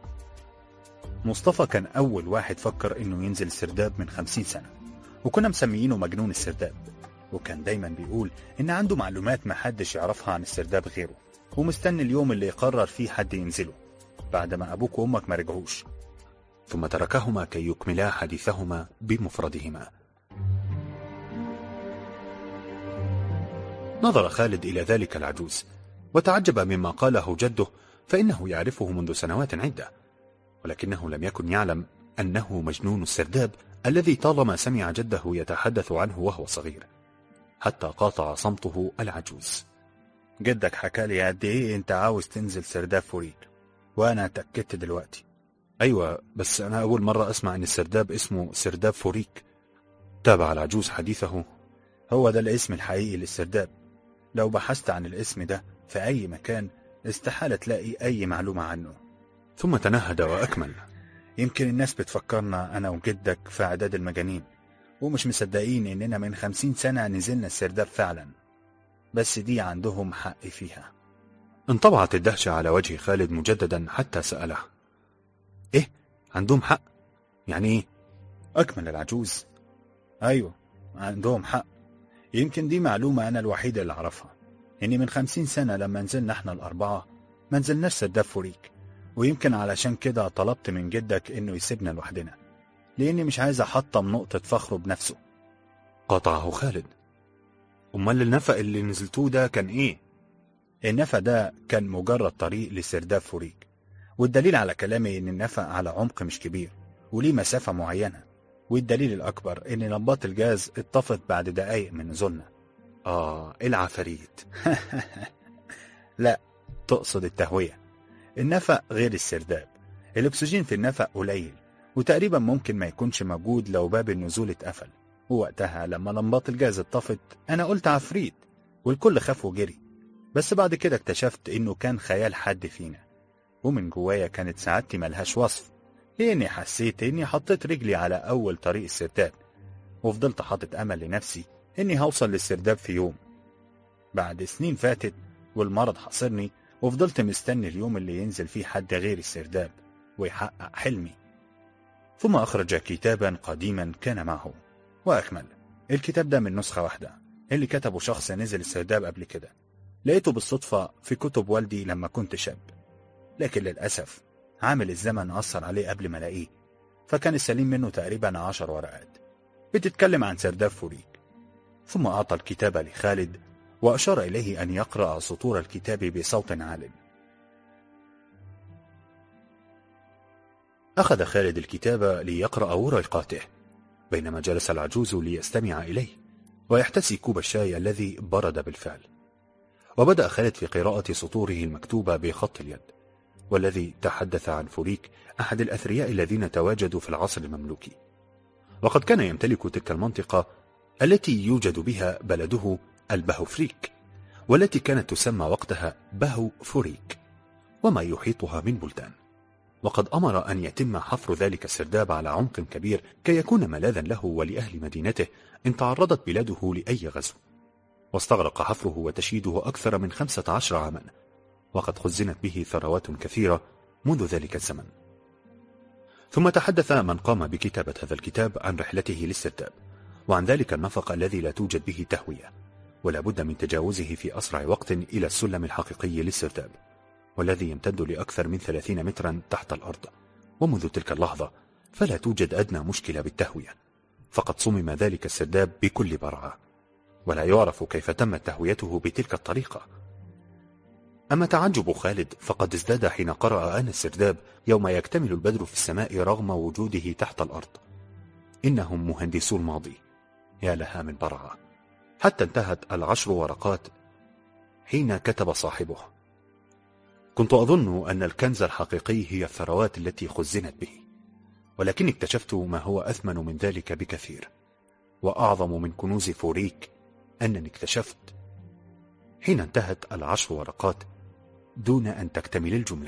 مصطفى كان أول واحد فكر إنه ينزل السرداب من 50 سنة، وكنا مسميينه مجنون السرداب، وكان دايما بيقول إن عنده معلومات محدش يعرفها عن السرداب غيره، ومستني اليوم اللي يقرر فيه حد ينزله بعد ما أبوك وأمك ما رجعوش. ثم تركهما كي يكملا حديثهما بمفردهما. نظر خالد إلى ذلك العجوز وتعجب مما قاله جده، فإنه يعرفه منذ سنوات عدة، ولكنه لم يكن يعلم أنه مجنون السرداب الذي طالما سمع جده يتحدث عنه وهو صغير. حتى قاطع صمته العجوز. جدك حكالي قد إيه أنت عاوز تنزل سرداب فوريك، وأنا اتأكدت دلوقتي. أيوة، بس أنا أول مرة أسمع أن السرداب اسمه سرداب فوريك. تابع العجوز حديثه. هو ده الاسم الحقيقي للسرداب، لو بحثت عن الاسم ده في أي مكان استحالة تلاقي أي معلومة عنه. ثم تنهد وأكمل. يمكن الناس بتفكرنا أنا وجدك في عداد المجانين، ومش مصدقين إننا من 50 سنة نزلنا السرداب فعلا، بس دي عندهم حق فيها. انطبعت الدهشة على وجه خالد مجددا حتى سأله. إيه؟ عندهم حق؟ يعني إيه؟ أكمل العجوز. أيوة، عندهم حق. يمكن دي معلومة أنا الوحيدة اللي أعرفها، إني من 50 سنة لما نزلنا إحنا الأربعة ما نزلناش سرداب فوريك، ويمكن علشان كده طلبت من جدك إنه يسيبنا لوحدنا، لأني مش عايز أحطم نقطة فخره بنفسه. قاطعه خالد. أمال النفق اللي نزلتوه ده كان إيه؟ النفق ده كان مجرد طريق لسرداب فوريك، والدليل على كلامي إن النفق على عمق مش كبير وليه مسافة معينة، والدليل الأكبر إن لمبات الجاز اتطفت بعد دقايق من نزولنا. العفاريت. لا، تقصد التهوية. النفق غير السرداب، الأكسجين في النفق قليل، وتقريبا ممكن ما يكونش موجود لو باب النزول اتقفل. ووقتها لما لمبات الجاز اتطفت أنا قلت عفريت، والكل خاف وجري، بس بعد كده اكتشفت إنه كان خيال حد فينا، ومن جوايا كانت سعادتي ملهاش وصف، لأني حسيت إني حطيت رجلي على أول طريق السرداب، وفضلت حاطط أمل لنفسي إني هوصل للسرداب في يوم. بعد سنين فاتت والمرض حاصرني، وفضلت مستني اليوم اللي ينزل فيه حد غير السرداب ويحقق حلمي. ثم أخرج كتابا قديما كان معه وأكمل. الكتاب ده من نسخة واحدة اللي كتبه شخص نزل السرداب قبل كده، لقيته بالصدفة في كتب والدي لما كنت شاب، لكن للأسف عامل الزمن أثر عليه قبل ما الاقيه، فكان السليم منه تقريبا 10 ورقات بتتكلم عن سرداب فوريك. ثم أعطى الكتاب لخالد وأشار إليه أن يقرأ سطور الكتاب بصوت عال. أخذ خالد الكتاب ليقرأ ورقاته، بينما جلس العجوز ليستمع إليه ويحتسي كوب الشاي الذي برد بالفعل. وبدأ خالد في قراءة سطوره المكتوبة بخط اليد، والذي تحدث عن فوريك، أحد الأثرياء الذين تواجدوا في العصر المملوكي، وقد كان يمتلك تلك المنطقة التي يوجد بها بلده البهوفريك، والتي كانت تسمى وقتها بهو فوريك، وما يحيطها من بلدان. وقد أمر أن يتم حفر ذلك السرداب على عمق كبير كي يكون ملاذا له ولأهل مدينته إن تعرضت بلاده لأي غزو، واستغرق حفره وتشييده أكثر من 15 عاما، وقد خزنت به ثروات كثيرة منذ ذلك الزمن. ثم تحدث من قام بكتابة هذا الكتاب عن رحلته للسرداب، وعن ذلك النفق الذي لا توجد به تهوية، ولا بد من تجاوزه في أسرع وقت إلى السلم الحقيقي للسرداب، والذي يمتد لأكثر من 30 مترا تحت الأرض، ومنذ تلك اللحظة فلا توجد أدنى مشكلة بالتهوية، فقد صمم ذلك السرداب بكل براعة، ولا يعرف كيف تمت تهويته بتلك الطريقة. أما تعجب خالد فقد ازداد حين قرأ أن السرداب يوم يكتمل البدر في السماء رغم وجوده تحت الأرض. إنهم مهندسو الماضي، يا لها من براعة. حتى انتهت 10 ورقات حين كتب صاحبه: كنت أظن أن الكنز الحقيقي هي الثروات التي خزنت به، ولكن اكتشفت ما هو أثمن من ذلك بكثير، وأعظم من كنوز فوريك أنني اكتشفت. حين انتهت 10 ورقات دون أن تكتمل الجملة.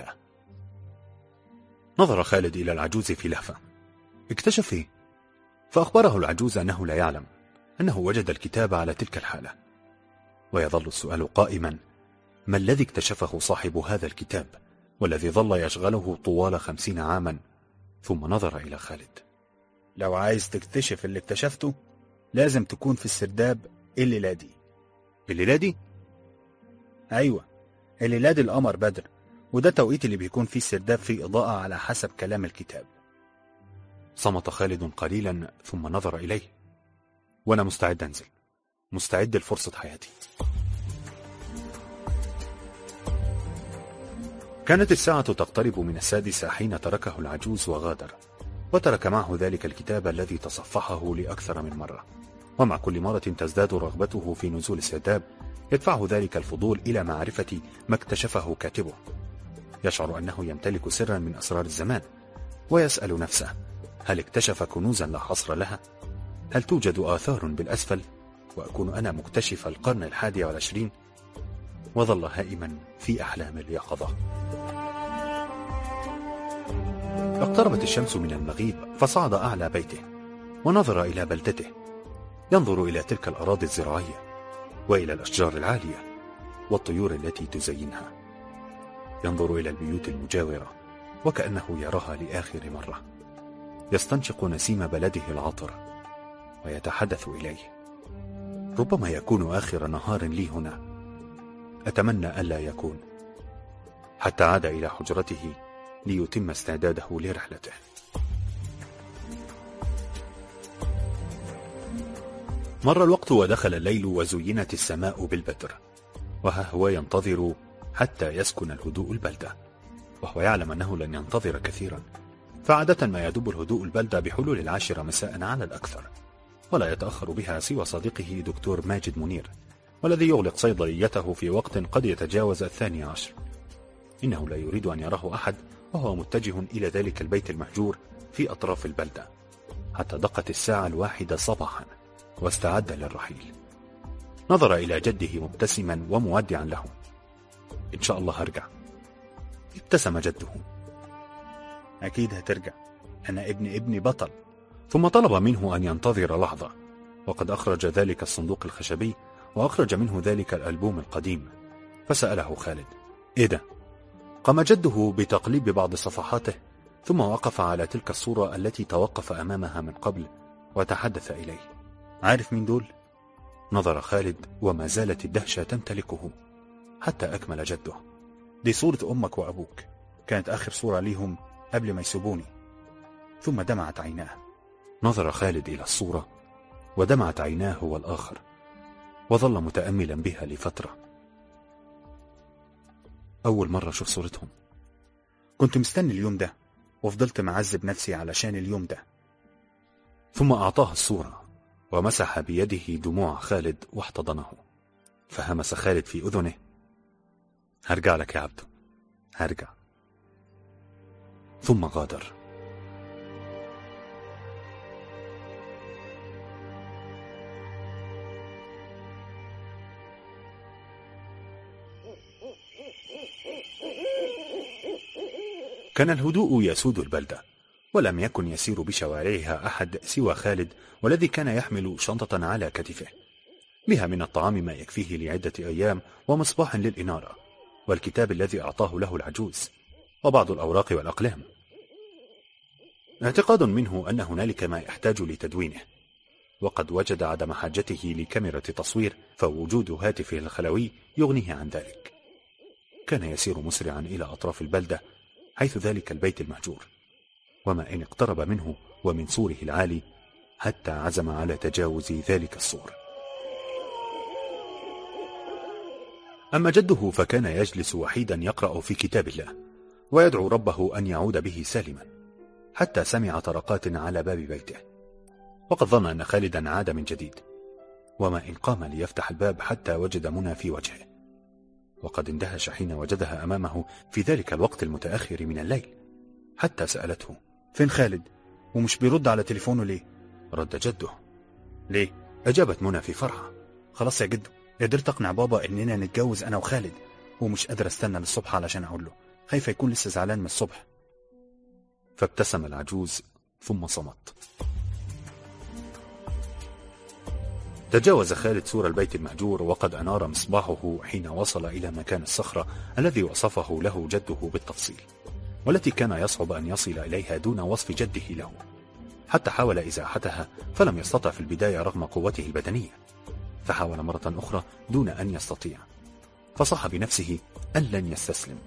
نظر خالد إلى العجوز في لهفة. اكتشف إيه؟ فأخبره العجوز أنه لا يعلم، أنه وجد الكتاب على تلك الحالة. ويظل السؤال قائما: ما الذي اكتشفه صاحب هذا الكتاب، والذي ظل يشغله طوال 50 عاما؟ ثم نظر إلى خالد. لو عايز تكتشف اللي اكتشفته لازم تكون في السرداب الليلة دي. الليلة دي؟ أيوة، الليلة دي القمر بدر، وده توقيت اللي بيكون فيه السرداب فيه إضاءة على حسب كلام الكتاب. صمت خالد قليلا ثم نظر إليه. وأنا مستعد أنزل، مستعد لفرصة حياتي. كانت الساعة تقترب من 6 حين تركه العجوز وغادر، وترك معه ذلك الكتاب الذي تصفحه لأكثر من مرة، ومع كل مرة تزداد رغبته في نزول السرداب يدفعه ذلك الفضول إلى معرفة ما اكتشفه كاتبه. يشعر أنه يمتلك سرا من أسرار الزمان، ويسأل نفسه: هل اكتشف كنوزا لا حصر لها؟ هل توجد آثار بالأسفل وأكون أنا مكتشف القرن 21؟ وظل هائما في أحلام اليقظة. اقتربت الشمس من المغيب، فصعد أعلى بيته ونظر إلى بلدته، ينظر إلى تلك الأراضي الزراعية وإلى الأشجار العالية والطيور التي تزينها، ينظر إلى البيوت المجاورة وكأنه يراها لآخر مرة، يستنشق نسيم بلده العطر ويتحدث إليه: ربما يكون آخر نهار لي هنا، أتمنى ألا يكون. حتى عاد إلى حجرته ليتم استعداده لرحلته. مر الوقت ودخل الليل وزينت السماء بالبدر، وها هو ينتظر حتى يسكن الهدوء البلدة، وهو يعلم أنه لن ينتظر كثيرا، فعادة ما يدب الهدوء البلدة بحلول 10 مساء على الأكثر، ولا يتأخر بها سوى صديقه دكتور ماجد منير، والذي يغلق صيدليته في وقت قد يتجاوز 12. إنه لا يريد أن يراه أحد، وهو متجه إلى ذلك البيت المهجور في أطراف البلدة، حتى دقت 1 صباحا واستعد للرحيل. نظر إلى جده مبتسما ومودعا له: إن شاء الله هرجع. ابتسم جده: أكيد هترجع، أنا ابني بطل. ثم طلب منه أن ينتظر لحظة، وقد أخرج ذلك الصندوق الخشبي وأخرج منه ذلك الألبوم القديم. فسأله خالد: إيه ده؟ قام جده بتقليب بعض صفحاته، ثم وقف على تلك الصورة التي توقف أمامها من قبل وتحدث إليه: عارف مين دول؟ نظر خالد وما زالت الدهشة تمتلكه حتى أكمل جده: دي صورة أمك وأبوك، كانت آخر صورة ليهم قبل ما يسيبوني. ثم دمعت عيناه. نظر خالد إلى الصورة ودمعت عيناه هو الآخر، وظل متأملا بها لفترة. أول مرة شوف صورتهم. كنت مستني اليوم ده، وفضلت معذب نفسي علشان اليوم ده. ثم أعطاه الصورة ومسح بيده دموع خالد واحتضنه، فهمس خالد في أذنه: هرجع لك يا عبدو، هرجع. ثم غادر. كان الهدوء يسود البلدة، ولم يكن يسير بشوارعها أحد سوى خالد، والذي كان يحمل شنطة على كتفه بها من الطعام ما يكفيه لعدة أيام، ومصباح للإنارة، والكتاب الذي أعطاه له العجوز، وبعض الأوراق والأقلام. اعتقاد منه أن هنالك ما يحتاج لتدوينه، وقد وجد عدم حاجته لكاميرا تصوير، فوجود هاتفه الخلوي يغنيه عن ذلك. كان يسير مسرعا إلى أطراف البلدة حيث ذلك البيت المهجور، وما إن اقترب منه ومن سوره العالي حتى عزم على تجاوز ذلك السور. أما جده فكان يجلس وحيدا يقرأ في كتاب الله ويدعو ربه أن يعود به سالما، حتى سمع طرقات على باب بيته، وقد ظن أن خالدا عاد من جديد، وما إن قام ليفتح الباب حتى وجد منى في وجهه. وقد اندهش حين وجدها أمامه في ذلك الوقت المتأخر من الليل. حتى سألته: فين خالد؟ ومش بيرد على تليفونه ليه؟ رد جده. ليه؟ أجابت منى في فرحة: خلاص يا جدو، قدرت أقنع بابا إننا نتجوز أنا وخالد، ومش قادر أستنى للصبح علشان أقول له، خايفة يكون لسه زعلان من الصبح. فابتسم العجوز ثم صمت. تجاوز خالد سور البيت المهجور وقد أنار مصباحه حين وصل إلى مكان الصخرة الذي وصفه له جده بالتفصيل، والتي كان يصعب أن يصل إليها دون وصف جده له. حتى حاول إزاحتها فلم يستطع في البداية رغم قوته البدنية، فحاول مرة أخرى دون أن يستطيع، فصح بنفسه أن لن يستسلم،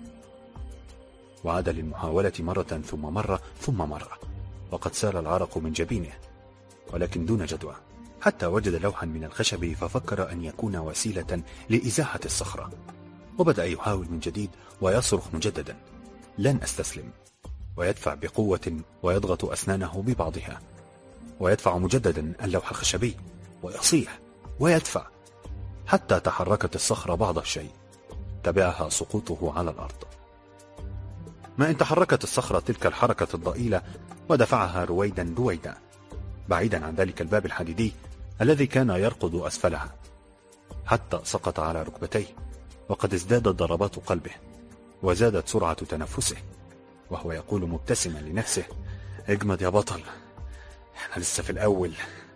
وعاد للمحاولة مرة ثم مرة ثم مرة، وقد سال العرق من جبينه ولكن دون جدوى، حتى وجد لوحا من الخشب ففكر أن يكون وسيلة لإزاحة الصخرة، وبدأ يحاول من جديد ويصرخ مجددا: لن أستسلم، ويدفع بقوة ويضغط أسنانه ببعضها، ويدفع مجددا اللوح الخشبي ويصيح ويدفع، حتى تحركت الصخرة بعض الشيء، تبعها سقوطه على الأرض. ما إن تحركت الصخرة تلك الحركة الضئيلة ودفعها رويدا رويدا بعيدا عن ذلك الباب الحديدي الذي كان يرقد أسفلها، حتى سقط على ركبتيه، وقد ازدادت ضربات قلبه وزادت سرعة تنفسه، وهو يقول مبتسما لنفسه: اجمد يا بطل، احنا لسه في الأول.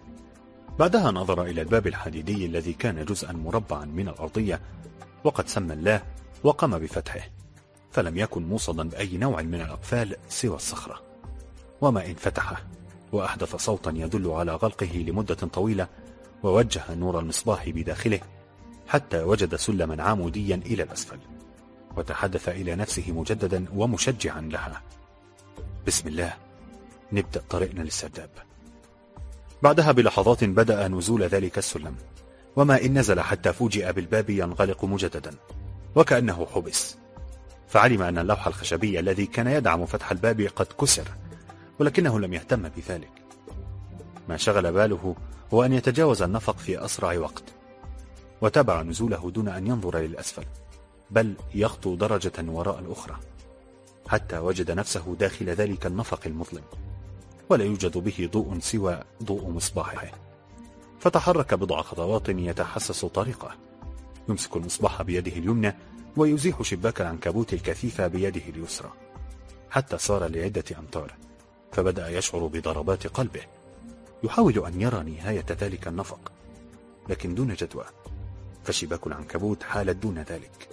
بعدها نظر إلى الباب الحديدي الذي كان جزءا مربعا من الأرضية، وقد سمى الله وقام بفتحه، فلم يكن موصدا بأي نوع من الأقفال سوى الصخرة. وما إن فتحه وأحدث صوتا يدل على غلقه لمدة طويلة، ووجه نور المصباح بداخله حتى وجد سلما عموديا إلى الأسفل، وتحدث إلى نفسه مجددا ومشجعا لها: بسم الله، نبدأ طريقنا للسرداب. بعدها بلحظات بدأ نزول ذلك السلم، وما إن نزل حتى فوجئ بالباب ينغلق مجددا وكأنه حبس، فعلم أن اللوح الخشبي الذي كان يدعم فتح الباب قد كسر، ولكنه لم يهتم بذلك. ما شغل باله هو أن يتجاوز النفق في أسرع وقت، وتابع نزوله دون أن ينظر للأسفل، بل يخطو درجة وراء الأخرى، حتى وجد نفسه داخل ذلك النفق المظلم، ولا يوجد به ضوء سوى ضوء مصباحه. فتحرك بضع خطوات يتحسس طريقه، يمسك المصباح بيده اليمنى ويزيح شباك العنكبوت الكثيفة بيده اليسرى، حتى صار لعدة أمتار، فبدأ يشعر بضربات قلبه، يحاول أن يرى نهاية ذلك النفق، لكن دون جدوى، فشباك العنكبوت حالت دون ذلك.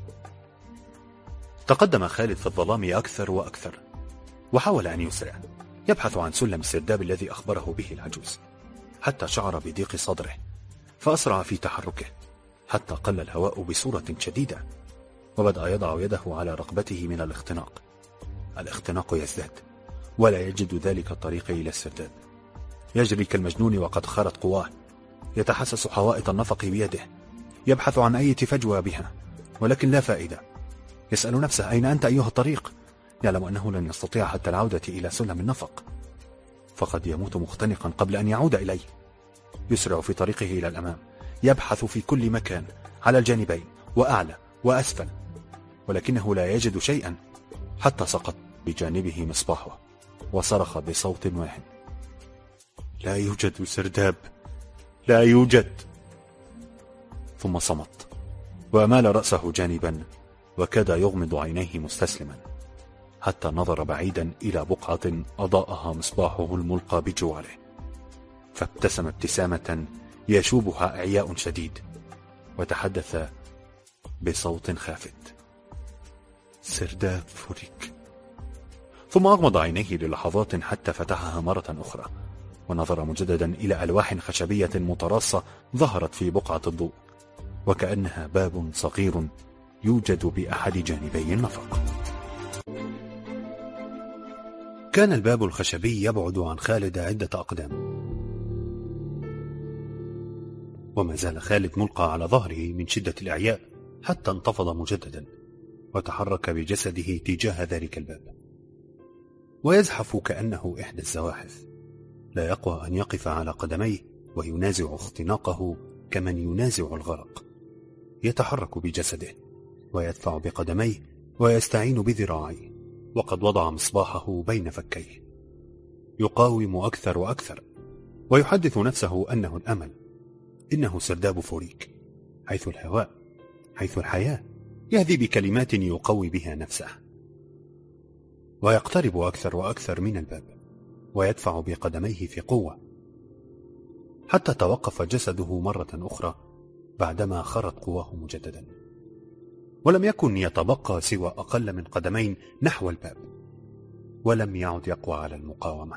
تقدم خالد في الظلام أكثر وأكثر، وحاول أن يسرع، يبحث عن سلم السرداب الذي أخبره به العجوز، حتى شعر بضيق صدره، فأسرع في تحركه حتى قل الهواء بصورة شديدة، وبدأ يضع يده على رقبته من الاختناق. الاختناق يزداد، ولا يجد ذلك الطريق إلى السرداب، يجري كالمجنون وقد خارت قواه، يتحسس حوائط النفق بيده، يبحث عن أي فجوة بها، ولكن لا فائدة. يسأل نفسه: أين أنت أيها الطريق؟ يعلم أنه لن يستطيع حتى العودة إلى سلم النفق، فقد يموت مختنقا قبل أن يعود إليه. يسرع في طريقه إلى الأمام، يبحث في كل مكان، على الجانبين وأعلى وأسفل، ولكنه لا يجد شيئا، حتى سقط بجانبه مصباحه، وصرخ بصوت واحد: لا يوجد سرداب، لا يوجد. ثم صمت، وأمال رأسه جانبا، وكاد يغمض عينيه مستسلما، حتى نظر بعيدا إلى بقعة أضاءها مصباحه الملقى بجواره، فابتسم ابتسامة يشوبها إعياء شديد، وتحدث بصوت خافت: سرداب فوريك. ثم أغمض عينيه للحظات حتى فتحها مرة أخرى، ونظر مجددا إلى ألواح خشبية متراصة ظهرت في بقعة الضوء، وكأنها باب صغير يوجد بأحد جانبي النفق. كان الباب الخشبي يبعد عن خالد عدة أقدام، وما زال خالد ملقى على ظهره من شدة الإعياء حتى انتفض مجددا، وتحرك بجسده تجاه ذلك الباب، ويزحف كأنه إحدى الزواحف، لا يقوى أن يقف على قدميه، وينازع اختناقه كمن ينازع الغرق، يتحرك بجسده ويدفع بقدميه ويستعين بذراعيه، وقد وضع مصباحه بين فكيه. يقاوم أكثر وأكثر، ويحدث نفسه أنه الأمل، إنه سرداب فوريك، حيث الهواء، حيث الحياة، يهذي بكلمات يقوي بها نفسه. ويقترب أكثر وأكثر من الباب، ويدفع بقدميه في قوة، حتى توقف جسده مرة أخرى بعدما خرت قواه مجددا، ولم يكن يتبقى سوى أقل من قدمين نحو الباب، ولم يعد يقوى على المقاومة.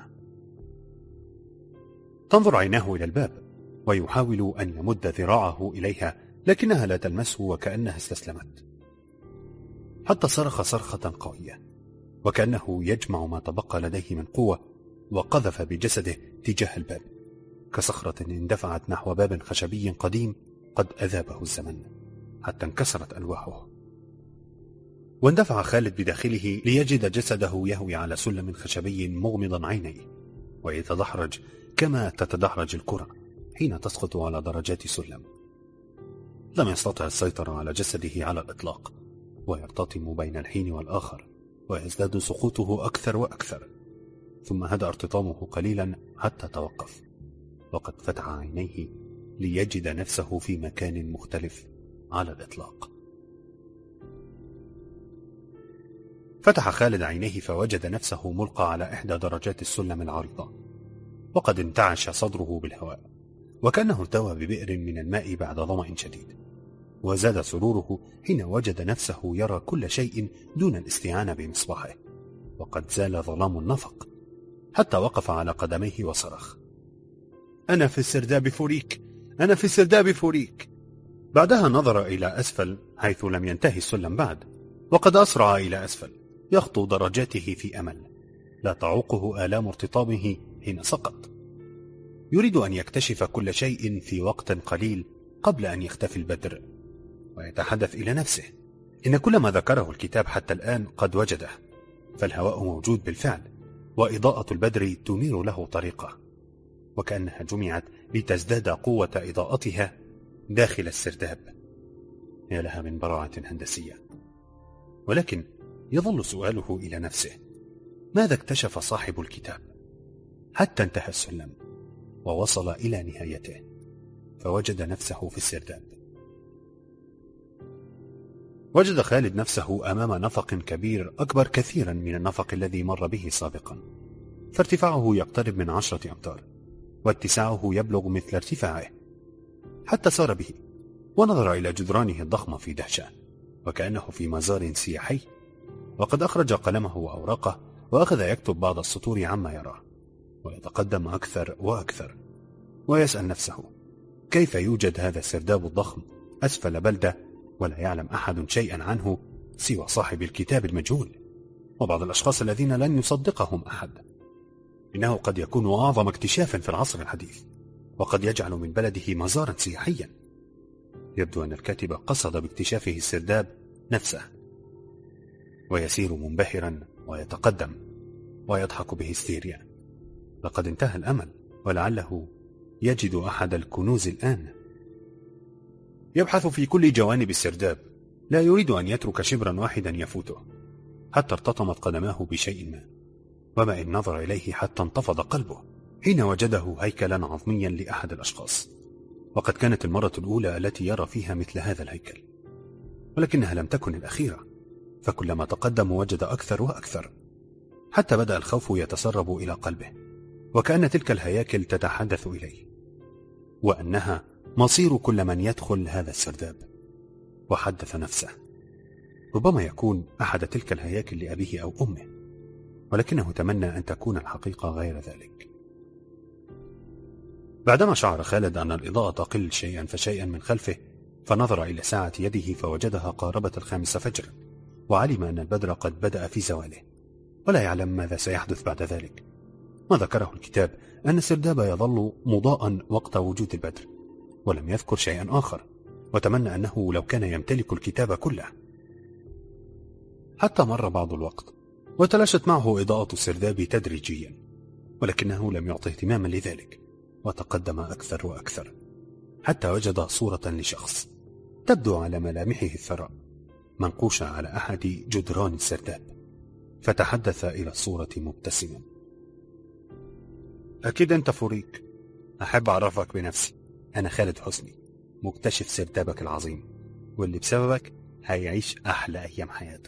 تنظر عيناه إلى الباب، ويحاول أن يمد ذراعه إليها، لكنها لا تلمسه، وكأنها استسلمت. حتى صرخ صرخة قوية، وكأنه يجمع ما تبقى لديه من قوة، وقذف بجسده تجاه الباب كصخرة اندفعت نحو باب خشبي قديم قد أذابه الزمن حتى انكسرت ألواحه. واندفع خالد بداخله ليجد جسده يهوي على سلم خشبي مغمضا عينيه، ويتدحرج كما تتدحرج الكرة حين تسقط على درجات سلم. لم يستطع السيطرة على جسده على الإطلاق، ويرتطم بين الحين والآخر، ويزداد سقوطه أكثر وأكثر، ثم هدأ ارتطامه قليلا حتى توقف، وقد فتح عينيه ليجد نفسه في مكان مختلف على الإطلاق. فتح خالد عينيه فوجد نفسه ملقى على إحدى درجات السلم العريضة، وقد انتعش صدره بالهواء، وكأنه التوى ببئر من الماء بعد ظمأ شديد. وزاد سروره حين وجد نفسه يرى كل شيء دون الاستعانة بمصباحه، وقد زال ظلام النفق، حتى وقف على قدميه وصرخ: أنا في السرداب فوريك، أنا في السرداب فوريك. بعدها نظر إلى أسفل حيث لم ينتهي السلم بعد، وقد أسرع إلى أسفل يخطو درجاته في أمل لا تعوقه آلام ارتطامه حين سقط. يريد أن يكتشف كل شيء في وقت قليل قبل أن يختفي البدر، ويتحدث إلى نفسه إن كل ما ذكره الكتاب حتى الآن قد وجده، فالهواء موجود بالفعل، وإضاءة البدر تنير له طريقه، وكأنها جمعت لتزداد قوة إضاءتها داخل السرداب. يا لها من براعة هندسية. ولكن يظل سؤاله إلى نفسه: ماذا اكتشف صاحب الكتاب؟ حتى انتهى السلم ووصل إلى نهايته، فوجد نفسه في السرداب. وجد خالد نفسه أمام نفق كبير أكبر كثيرا من النفق الذي مر به سابقا، فارتفاعه يقترب من 10 أمتار، واتساعه يبلغ مثل ارتفاعه. حتى سار به، ونظر إلى جدرانه الضخمة في دهشة، وكأنه في مزار سياحي. وقد أخرج قلمه وأوراقه، وأخذ يكتب بعض السطور عما يراه، ويتقدم أكثر وأكثر، ويسأل نفسه: كيف يوجد هذا السرداب الضخم أسفل بلدة ولا يعلم أحد شيئا عنه سوى صاحب الكتاب المجهول، وبعض الأشخاص الذين لن يصدقهم أحد؟ إنه قد يكون أعظم اكتشاف في العصر الحديث، وقد يجعل من بلده مزارا سياحيا. يبدو أن الكاتب قصد باكتشافه السرداب نفسه. ويسير منبهرا ويتقدم ويضحك بهستيريا. لقد انتهى الأمل، ولعله يجد أحد الكنوز الآن. يبحث في كل جوانب السرداب، لا يريد أن يترك شبرا واحدا يفوته، حتى ارتطمت قدماه بشيء ما، وما إن نظر إليه حتى انتفض قلبه حين وجده هيكلا عظميا لأحد الأشخاص، وقد كانت المرة الأولى التي يرى فيها مثل هذا الهيكل، ولكنها لم تكن الأخيرة، فكلما تقدم وجد أكثر وأكثر، حتى بدأ الخوف يتسرب إلى قلبه، وكأن تلك الهياكل تتحدث إليه، وأنها مصير كل من يدخل هذا السرداب. وحدث نفسه: ربما يكون أحد تلك الهياكل لأبيه أو أمه، ولكنه تمنى أن تكون الحقيقة غير ذلك. بعدما شعر خالد أن الإضاءة تقل شيئا فشيئا من خلفه، فنظر إلى ساعة يده فوجدها قاربت 5 فجرا، وعلم أن البدر قد بدأ في زواله، ولا يعلم ماذا سيحدث بعد ذلك. ما ذكره الكتاب أن السرداب يظل مضاء وقت وجود البدر، ولم يذكر شيئا آخر، وتمنى أنه لو كان يمتلك الكتاب كله. حتى مر بعض الوقت، وتلاشت معه إضاءة السرداب تدريجيا، ولكنه لم يعطي اهتماما لذلك، وتقدم أكثر وأكثر، حتى وجد صورة لشخص تبدو على ملامحه الثراء، منقوشة على أحد جدران السرداب، فتحدث إلى الصورة مبتسما: أكيد أنت فريق. أحب أعرفك بنفسي، أنا خالد حسني، مكتشف سردابك العظيم، واللي بسببك هيعيش أحلى أيام حياته.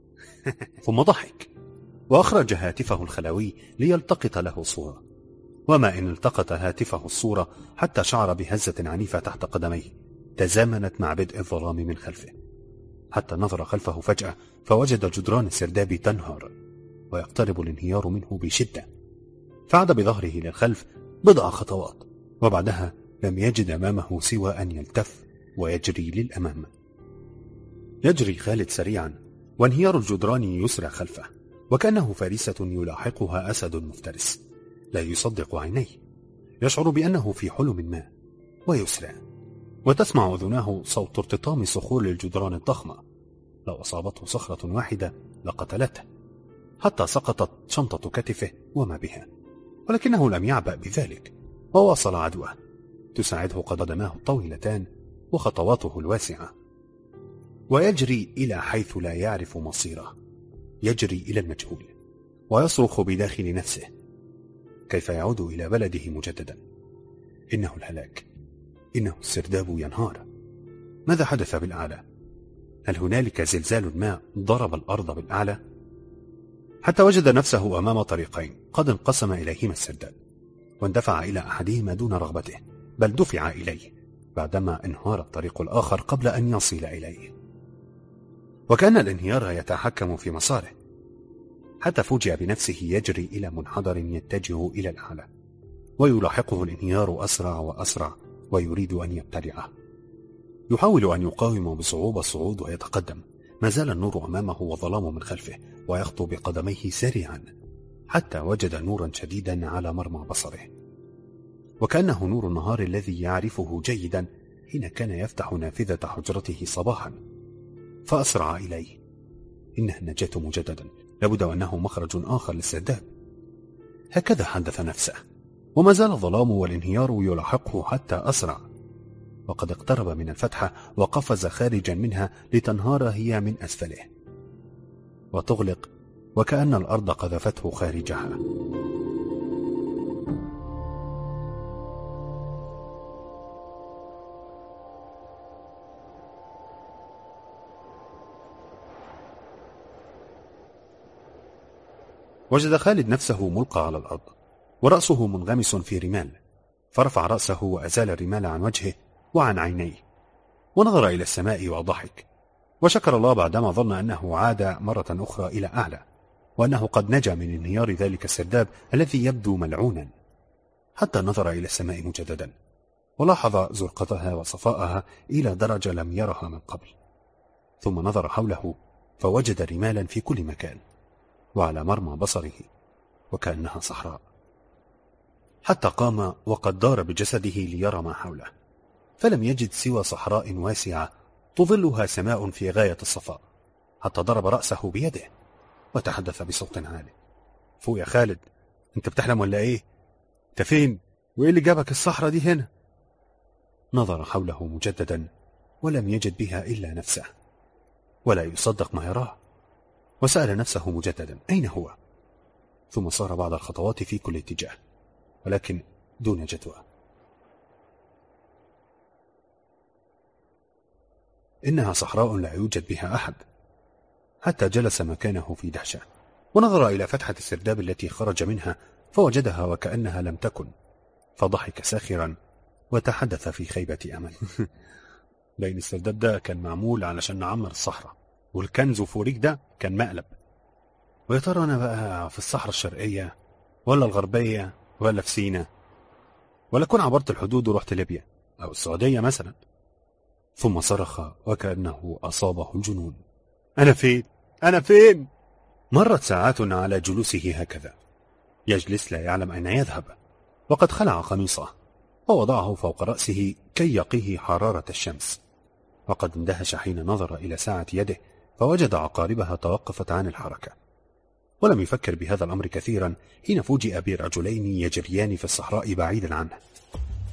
ثم ضحك وأخرج هاتفه الخلوي ليلتقط له صورة، وما إن التقط هاتفه الصورة حتى شعر بهزة عنيفة تحت قدميه تزامنت مع بدء الظلام من خلفه، حتى نظر خلفه فجأة فوجد جدران السرداب تنهار ويقترب الانهيار منه بشدة، فعاد بظهره للخلف بضع خطوات، وبعدها لم يجد أمامه سوى أن يلتف ويجري للأمام. يجري خالد سريعا، وانهيار الجدران يسرع خلفه، وكأنه فريسة يلاحقها أسد مفترس، لا يصدق عينيه، يشعر بأنه في حلم ما، ويسرع، وتسمع أذناه صوت ارتطام صخور الجدران الضخمة، لو أصابته صخرة واحدة لقتلته، حتى سقطت شنطة كتفه وما بها، ولكنه لم يعبأ بذلك، وواصل عدوه، تساعده قدماه الطويلتان وخطواته الواسعة، ويجري إلى حيث لا يعرف مصيره، يجري إلى المجهول، ويصرخ بداخل نفسه: كيف يعود إلى بلده مجددا؟ إنه الهلاك، إنه السرداب ينهار. ماذا حدث بالأعلى؟ هل هنالك زلزال ما ضرب الأرض بالأعلى؟ حتى وجد نفسه أمام طريقين قد انقسم إليهما السرداب، واندفع إلى أحدهما دون رغبته، بل دفع إليه بعدما انهار الطريق الآخر قبل أن يصل إليه، وكأن الانهيار يتحكم في مساره، حتى فوجئ بنفسه يجري إلى منحدر يتجه إلى الأعلى، ويلاحقه الانهيار أسرع وأسرع ويريد أن يبتلعه. يحاول أن يقاوم بصعوبة الصعود ويتقدم، ما زال النور أمامه وظلام من خلفه، ويخطو بقدميه سريعا حتى وجد نورا شديدا على مرمى بصره، وكأنه نور النهار الذي يعرفه جيدا حين كان يفتح نافذة حجرته صباحا، فأسرع إليه. إنها النجاة مجددا، لابد أنه مخرج آخر للسرداب. هكذا حدث نفسه، وما زال الظلام والانهيار يلاحقه حتى أسرع، وقد اقترب من الفتحة وقفز خارجا منها لتنهار هي من أسفله وتغلق، وكأن الأرض قذفته خارجها. وجد خالد نفسه ملقى على الأرض، ورأسه منغمس في رمال، فرفع رأسه وأزال الرمال عن وجهه وعن عينيه، ونظر إلى السماء وضحك، وشكر الله بعدما ظن أنه عاد مرة أخرى إلى أعلى، وأنه قد نجا من انهيار ذلك السرداب الذي يبدو ملعونا، حتى نظر إلى السماء مجددا، ولاحظ زرقتها وصفاءها إلى درجة لم يرها من قبل، ثم نظر حوله فوجد رمالا في كل مكان وعلى مرمى بصره، وكأنها صحراء، حتى قام وقد دار بجسده ليرى ما حوله، فلم يجد سوى صحراء واسعة تظلها سماء في غاية الصفاء، حتى ضرب رأسه بيده وتحدث بصوت عالي: فوق يا خالد، انت بتحلم ولا ايه؟ انت فين؟ وايه اللي جابك الصحراء دي هنا؟ نظر حوله مجددا ولم يجد بها إلا نفسه، ولا يصدق ما يراه، وسأل نفسه مجددا أين هو؟ ثم صار بعض الخطوات في كل اتجاه، ولكن دون جدوى. إنها صحراء لا يوجد بها أحد، حتى جلس مكانه في دهشة، ونظر إلى فتحة السرداب التي خرج منها فوجدها وكأنها لم تكن، فضحك ساخرا وتحدث في خيبة أمل: بين السرداب ده كان معمول علشان نعمر الصحراء، والكنز فوريك ده كان مقلب، ويا ترى أنا بقى في الصحراء الشرقية ولا الغربية ولا في سينا، ولا كون عبرت الحدود ورحت ليبيا أو السعودية مثلا. ثم صرخ وكأنه أصابه الجنون: أنا فين؟ أنا فين؟ مرت ساعات على جلوسه هكذا، يجلس لا يعلم أين يذهب، وقد خلع قميصه ووضعه فوق رأسه كي يقيه حرارة الشمس، وقد اندهش حين نظر إلى ساعة يده فوجد عقاربها توقفت عن الحركة، ولم يفكر بهذا الأمر كثيرا حين فوجئ برجلين يجريان في الصحراء بعيدا عنه،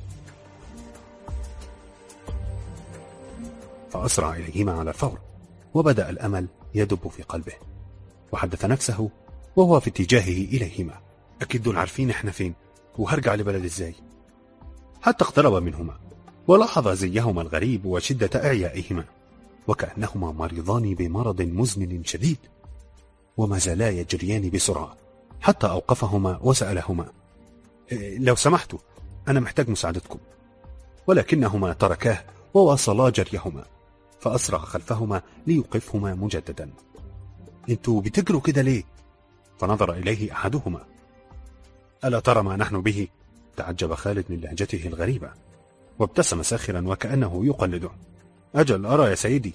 فأسرع إليهما على الفور، وبدأ الأمل يدب في قلبه، وحدث نفسه وهو في اتجاهه إليهما: أكيد دول عارفين إحنا فين، وهرجع لبلد إزاي؟ حتى اقترب منهما ولاحظ زيهما الغريب وشدة إعيائهما، وكأنهما مريضان بمرض مزمن شديد، وما زالا يجريان بسرعة حتى أوقفهما وسألهما: لو سمحتوا، أنا محتاج مساعدتكم. ولكنهما تركاه وواصلا جريهما، فأسرع خلفهما ليوقفهما مجددا. انتوا بتجروا كده ليه؟ فنظر إليه أحدهما. ألا ترى ما نحن به؟ تعجب خالد من لهجته الغريبة، وابتسم ساخرا وكأنه يقلده. أجل أرى يا سيدي.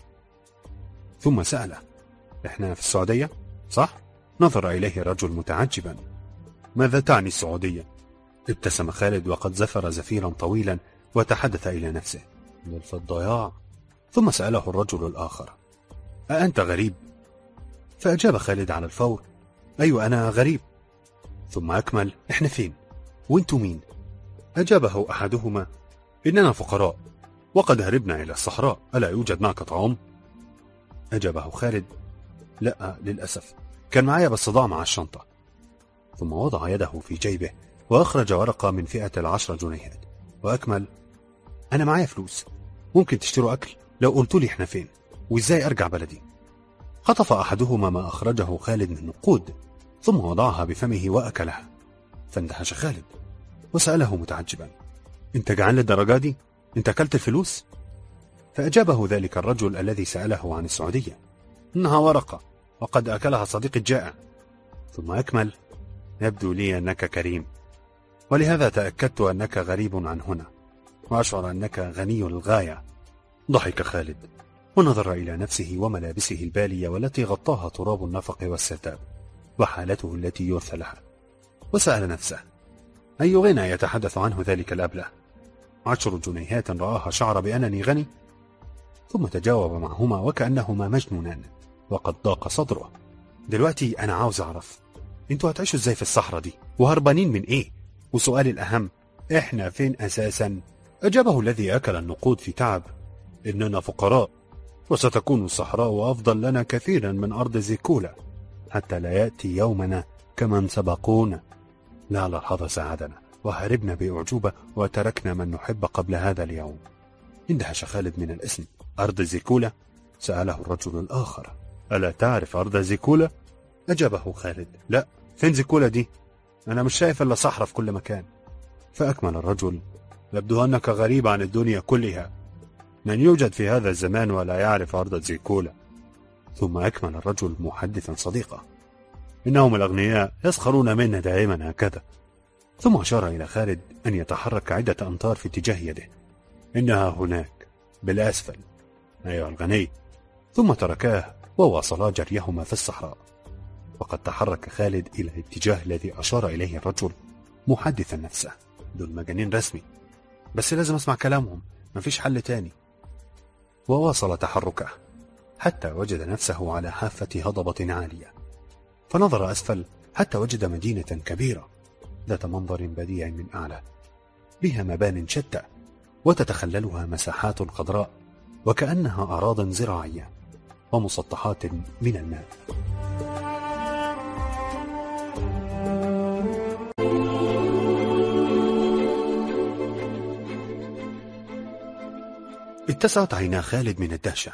ثم سأله: إحنا في السعودية صح؟ نظر إليه الرجل متعجبا. ماذا تعني السعودية؟ ابتسم خالد وقد زفر زفيرا طويلا وتحدث إلى نفسه: في الضياع. ثم سأله الرجل الآخر: أأنت غريب؟ فأجاب خالد على الفور: أيوة أنا غريب. ثم أكمل: إحنا فين؟ وانتوا مين؟ أجابه أحدهما: إننا فقراء وقد هربنا إلى الصحراء، ألا يوجد معك طعام؟ أجابه خالد: لا للأسف، كان معي بس ضاع مع الشنطة. ثم وضع يده في جيبه وأخرج ورقة من فئة 10 جنيهات وأكمل: أنا معي فلوس، ممكن تشتروا أكل لو قلتوا لي إحنا فين وإزاي أرجع بلدي. خطف أحدهما ما أخرجه خالد من نقود ثم وضعها بفمه وأكلها، فاندهش خالد وسأله متعجبا: أنت جعان للدرجة دي؟ أنت أكلت الفلوس؟ فأجابه ذلك الرجل الذي سأله عن السعودية: إنها ورقة وقد أكلها صديقي الجائع. ثم أكمل: يبدو لي أنك كريم، ولهذا تأكدت أنك غريب عن هنا، وأشعر أنك غني للغاية. ضحك خالد ونظر إلى نفسه وملابسه البالية والتي غطاها تراب النفق والسرداب وحالته التي يرثى لها، وسأل نفسه: أي غنى يتحدث عنه ذلك الأبله؟ 10 جنيهات رآها شعر بأنني غني؟ ثم تجاوب معهما وكأنهما مجنونان وقد ضاق صدره. دلوقتي أنا عاوز أعرف، انتوا هتعيشوا ازاي في الصحراء دي؟ وهربانين من ايه؟ وسؤالي الأهم، احنا فين أساسا؟ أجابه الذي أكل النقود في تعب: إننا فقراء، وستكون الصحراء أفضل لنا كثيرا من أرض زيكولا، حتى لا يأتي يومنا كمن سبقونا. لا لحظة ساعدنا وهربنا بأعجوبة وتركنا من نحب قبل هذا اليوم. اندهش خالد من الاسم. أرض زيكولا؟ سأله الرجل الآخر: ألا تعرف أرض زيكولا؟ أجابه خالد: لا، فين زيكولا دي؟ أنا مش شايف إلا صحراء في كل مكان. فأكمل الرجل: يبدو أنك غريب عن الدنيا كلها، من يوجد في هذا الزمان ولا يعرف أرض زيكولا. ثم أكمل الرجل محدثا صديقه: إنهم الأغنياء يسخرون منا دائما هكذا. ثم أشار إلى خالد أن يتحرك عدة أمتار في اتجاه يده: إنها هناك بالأسفل أيها الغني. ثم تركاه وواصلا جريهما في الصحراء، وقد تحرك خالد إلى الاتجاه الذي أشار إليه الرجل محدثا نفسه: دول مجانين رسمي، بس لازم أسمع كلامهم، مفيش حل تاني. وواصل تحركه حتى وجد نفسه على حافة هضبة عالية، فنظر أسفل حتى وجد مدينة كبيرة ذات منظر بديع من أعلى، بها مبان شتى وتتخللها مساحات خضراء وكأنها أراضٍ زراعية ومسطحات من الماء. اتسعت عينا خالد من الدهشة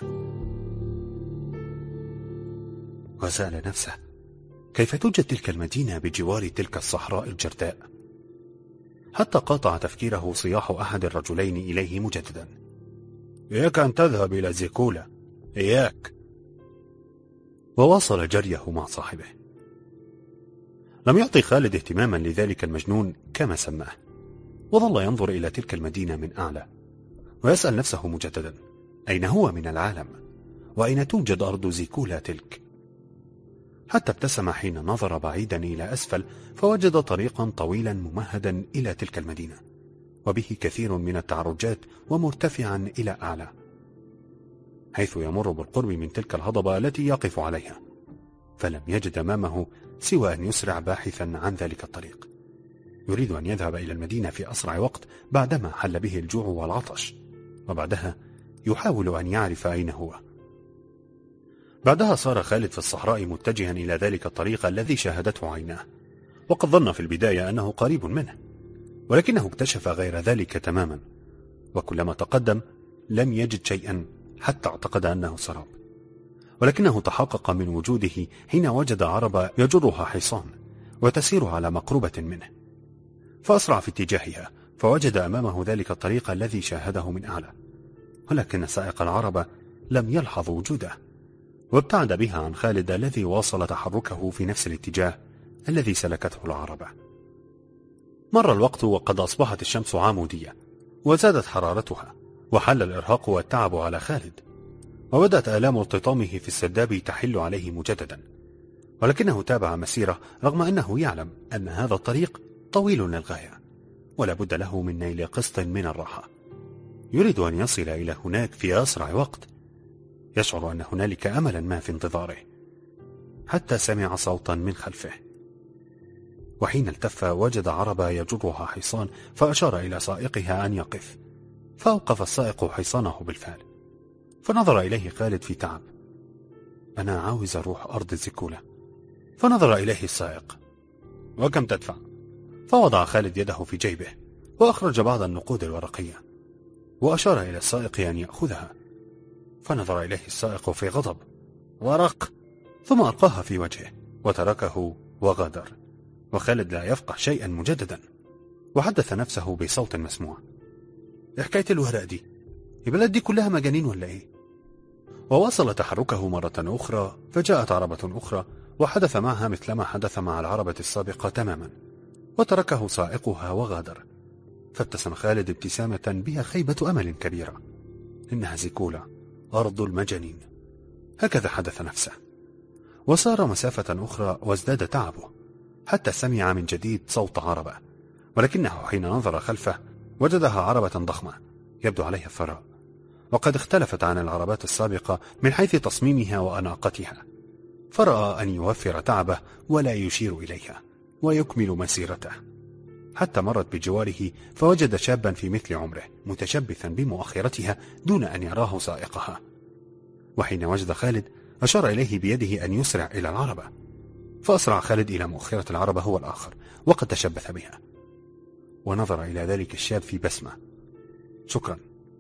وسأل نفسه: كيف توجد تلك المدينة بجوار تلك الصحراء الجرداء؟ حتى قاطع تفكيره صياح أحد الرجلين إليه مجددا: إياك أن تذهب إلى زيكولا، إياك. وواصل جريه مع صاحبه. لم يعطي خالد اهتماما لذلك المجنون كما سماه، وظل ينظر إلى تلك المدينة من أعلى ويسأل نفسه مجددا: أين هو من العالم؟ وأين توجد أرض زيكولا تلك؟ حتى ابتسم حين نظر بعيدا إلى أسفل فوجد طريقا طويلا ممهدا إلى تلك المدينة، وبه كثير من التعرجات ومرتفعا إلى أعلى، حيث يمر بالقرب من تلك الهضبة التي يقف عليها، فلم يجد أمامه سوى أن يسرع باحثا عن ذلك الطريق. يريد أن يذهب إلى المدينة في أسرع وقت بعدما حل به الجوع والعطش، وبعدها يحاول أن يعرف أين هو. بعدها صار خالد في الصحراء متجها إلى ذلك الطريق الذي شاهدته عيناه، وقد ظن في البداية أنه قريب منه، ولكنه اكتشف غير ذلك تماما، وكلما تقدم لم يجد شيئا حتى اعتقد أنه سراب، ولكنه تحقق من وجوده حين وجد عربة يجرها حصان وتسير على مقربة منه، فأسرع في اتجاهها فوجد أمامه ذلك الطريق الذي شاهده من أعلى، ولكن سائق العربة لم يلحظ وجوده، وابتعد بها عن خالد الذي واصل تحركه في نفس الاتجاه الذي سلكته العربة. مر الوقت وقد أصبحت الشمس عمودية وزادت حرارتها، وحل الإرهاق والتعب على خالد، وبدأت آلام ارتطامه في السرداب تحل عليه مجددا، ولكنه تابع مسيره رغم أنه يعلم أن هذا الطريق طويل للغاية ولا بد له من نيل قسط من الراحة. يريد أن يصل إلى هناك في أسرع وقت، يشعر أن هنالك أملا ما في انتظاره، حتى سمع صوتا من خلفه، وحين التف وجد عربة يجرها حصان فأشار إلى سائقها أن يقف، فأوقف السائق حصانه بالفعل، فنظر إليه خالد في تعب. أنا عاوز أروح أرض الزكولة. فنظر إليه السائق. وكم تدفع؟ فوضع خالد يده في جيبه وأخرج بعض النقود الورقية وأشار إلى السائق أن يأخذها، فنظر إليه السائق في غضب. ورق! ثم ألقاها في وجهه وتركه وغادر، وخالد لا يفقه شيئا مجددا، وحدث نفسه بصوت مسموع. حكاية الورق دي البلد دي كلها مجانين ولا ايه؟ وواصل تحركه مرة أخرى، فجاءت عربة أخرى وحدث معها مثل ما حدث مع العربة السابقة تماما، وتركه سائقها وغادر. فابتسم خالد ابتسامة بها خيبة أمل كبيرة. إنها زكولة، أرض المجانين، هكذا حدث نفسه. وسار مسافة أخرى وازداد تعبه حتى سمع من جديد صوت عربة، ولكنه حين نظر خلفه وجدها عربة ضخمة يبدو عليها الثراء، وقد اختلفت عن العربات السابقة من حيث تصميمها وأناقتها، فرأى أن يوفر تعبه ولا يشير إليها ويكمل مسيرته، حتى مرت بجواره فوجد شابا في مثل عمره متشبثا بمؤخرتها دون أن يراه سائقها، وحين وجد خالد أشار إليه بيده أن يسرع إلى العربة، فأسرع خالد إلى مؤخرة العربة هو الآخر وقد تشبث بها، ونظر إلى ذلك الشاب في بسمة. شكرا.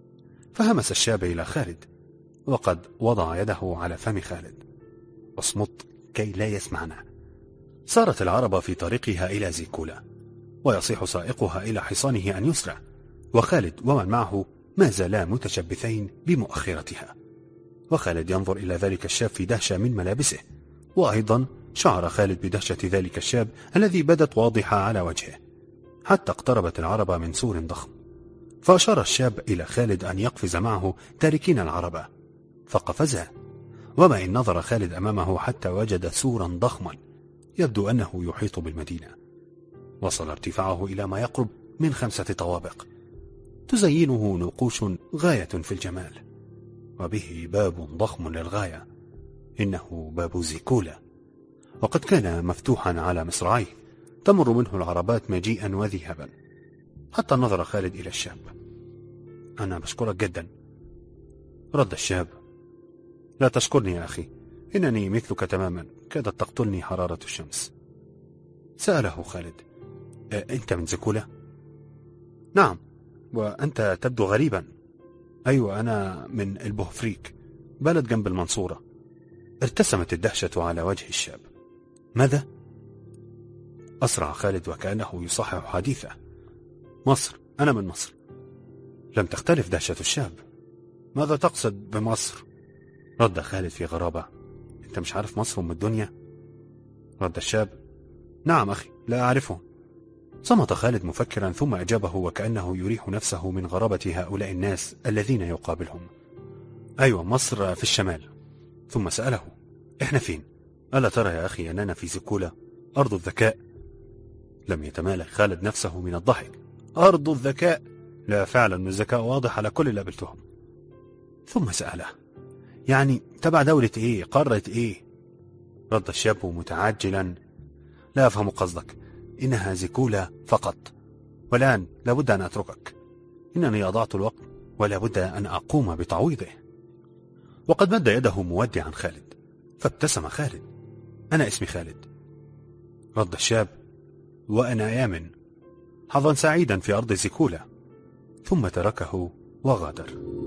فهمس الشاب إلى خالد وقد وضع يده على فم خالد. اصمت كي لا يسمعنا. سارت العربة في طريقها إلى زيكولا، ويصيح سائقها إلى حصانه أن يسرع، وخالد ومن معه ما زالا متشبثين بمؤخرتها، وخالد ينظر إلى ذلك الشاب في دهشة من ملابسه، وأيضا شعر خالد بدهشة ذلك الشاب الذي بدت واضحة على وجهه، حتى اقتربت العربة من سور ضخم، فأشار الشاب إلى خالد أن يقفز معه تاركين العربة، فقفزا، وما إن نظر خالد أمامه حتى وجد سورا ضخما يبدو أنه يحيط بالمدينة، وصل ارتفاعه إلى ما يقرب من 5 طوابق، تزينه نقوش غاية في الجمال، وبه باب ضخم للغاية، إنه باب زيكولا، وقد كان مفتوحا على مصراعيه تمر منه العربات مجيئا وذهابا، حتى نظر خالد إلى الشاب. أنا بشكرك جدا. رد الشاب. لا تشكرني يا أخي، إنني مثلك تماما، كادت تقتلني حرارة الشمس. سأله خالد. أنت من زكولة؟ نعم. وأنت تبدو غريبا. أيوة، أنا من البوهفريك، بلد جنب المنصورة. ارتسمت الدهشة على وجه الشاب. ماذا؟ أسرع خالد وكأنه يصحح حديثه. مصر، أنا من مصر. لم تختلف دهشة الشاب. ماذا تقصد بمصر؟ رد خالد في غرابة. أنت مش عارف مصر أم الدنيا؟ رد الشاب. نعم أخي، لا أعرفه. صمت خالد مفكرا ثم أجابه وكأنه يريح نفسه من غرابة هؤلاء الناس الذين يقابلهم. أيوة، مصر في الشمال. ثم سأله. إحنا فين؟ ألا ترى يا أخي أننا في زكولة، أرض الذكاء؟ لم يتمالك خالد نفسه من الضحك. أرض الذكاء؟ لا، فعلا الذكاء واضح على كل اللي قابلتهم. ثم سأله. يعني تبع دولة إيه؟ قارة إيه؟ رد الشاب متعجلا. لا أفهم قصدك، إنها زكولة فقط، والآن لابد أن أتركك، إنني أضعت الوقت ولا بد أن أقوم بتعويضه. وقد مد يده مودعا خالد، فابتسم خالد. أنا اسمي خالد. رد الشاب: وأنا آمن. حظا سعيدا في أرض زيكولا. ثم تركه وغادر.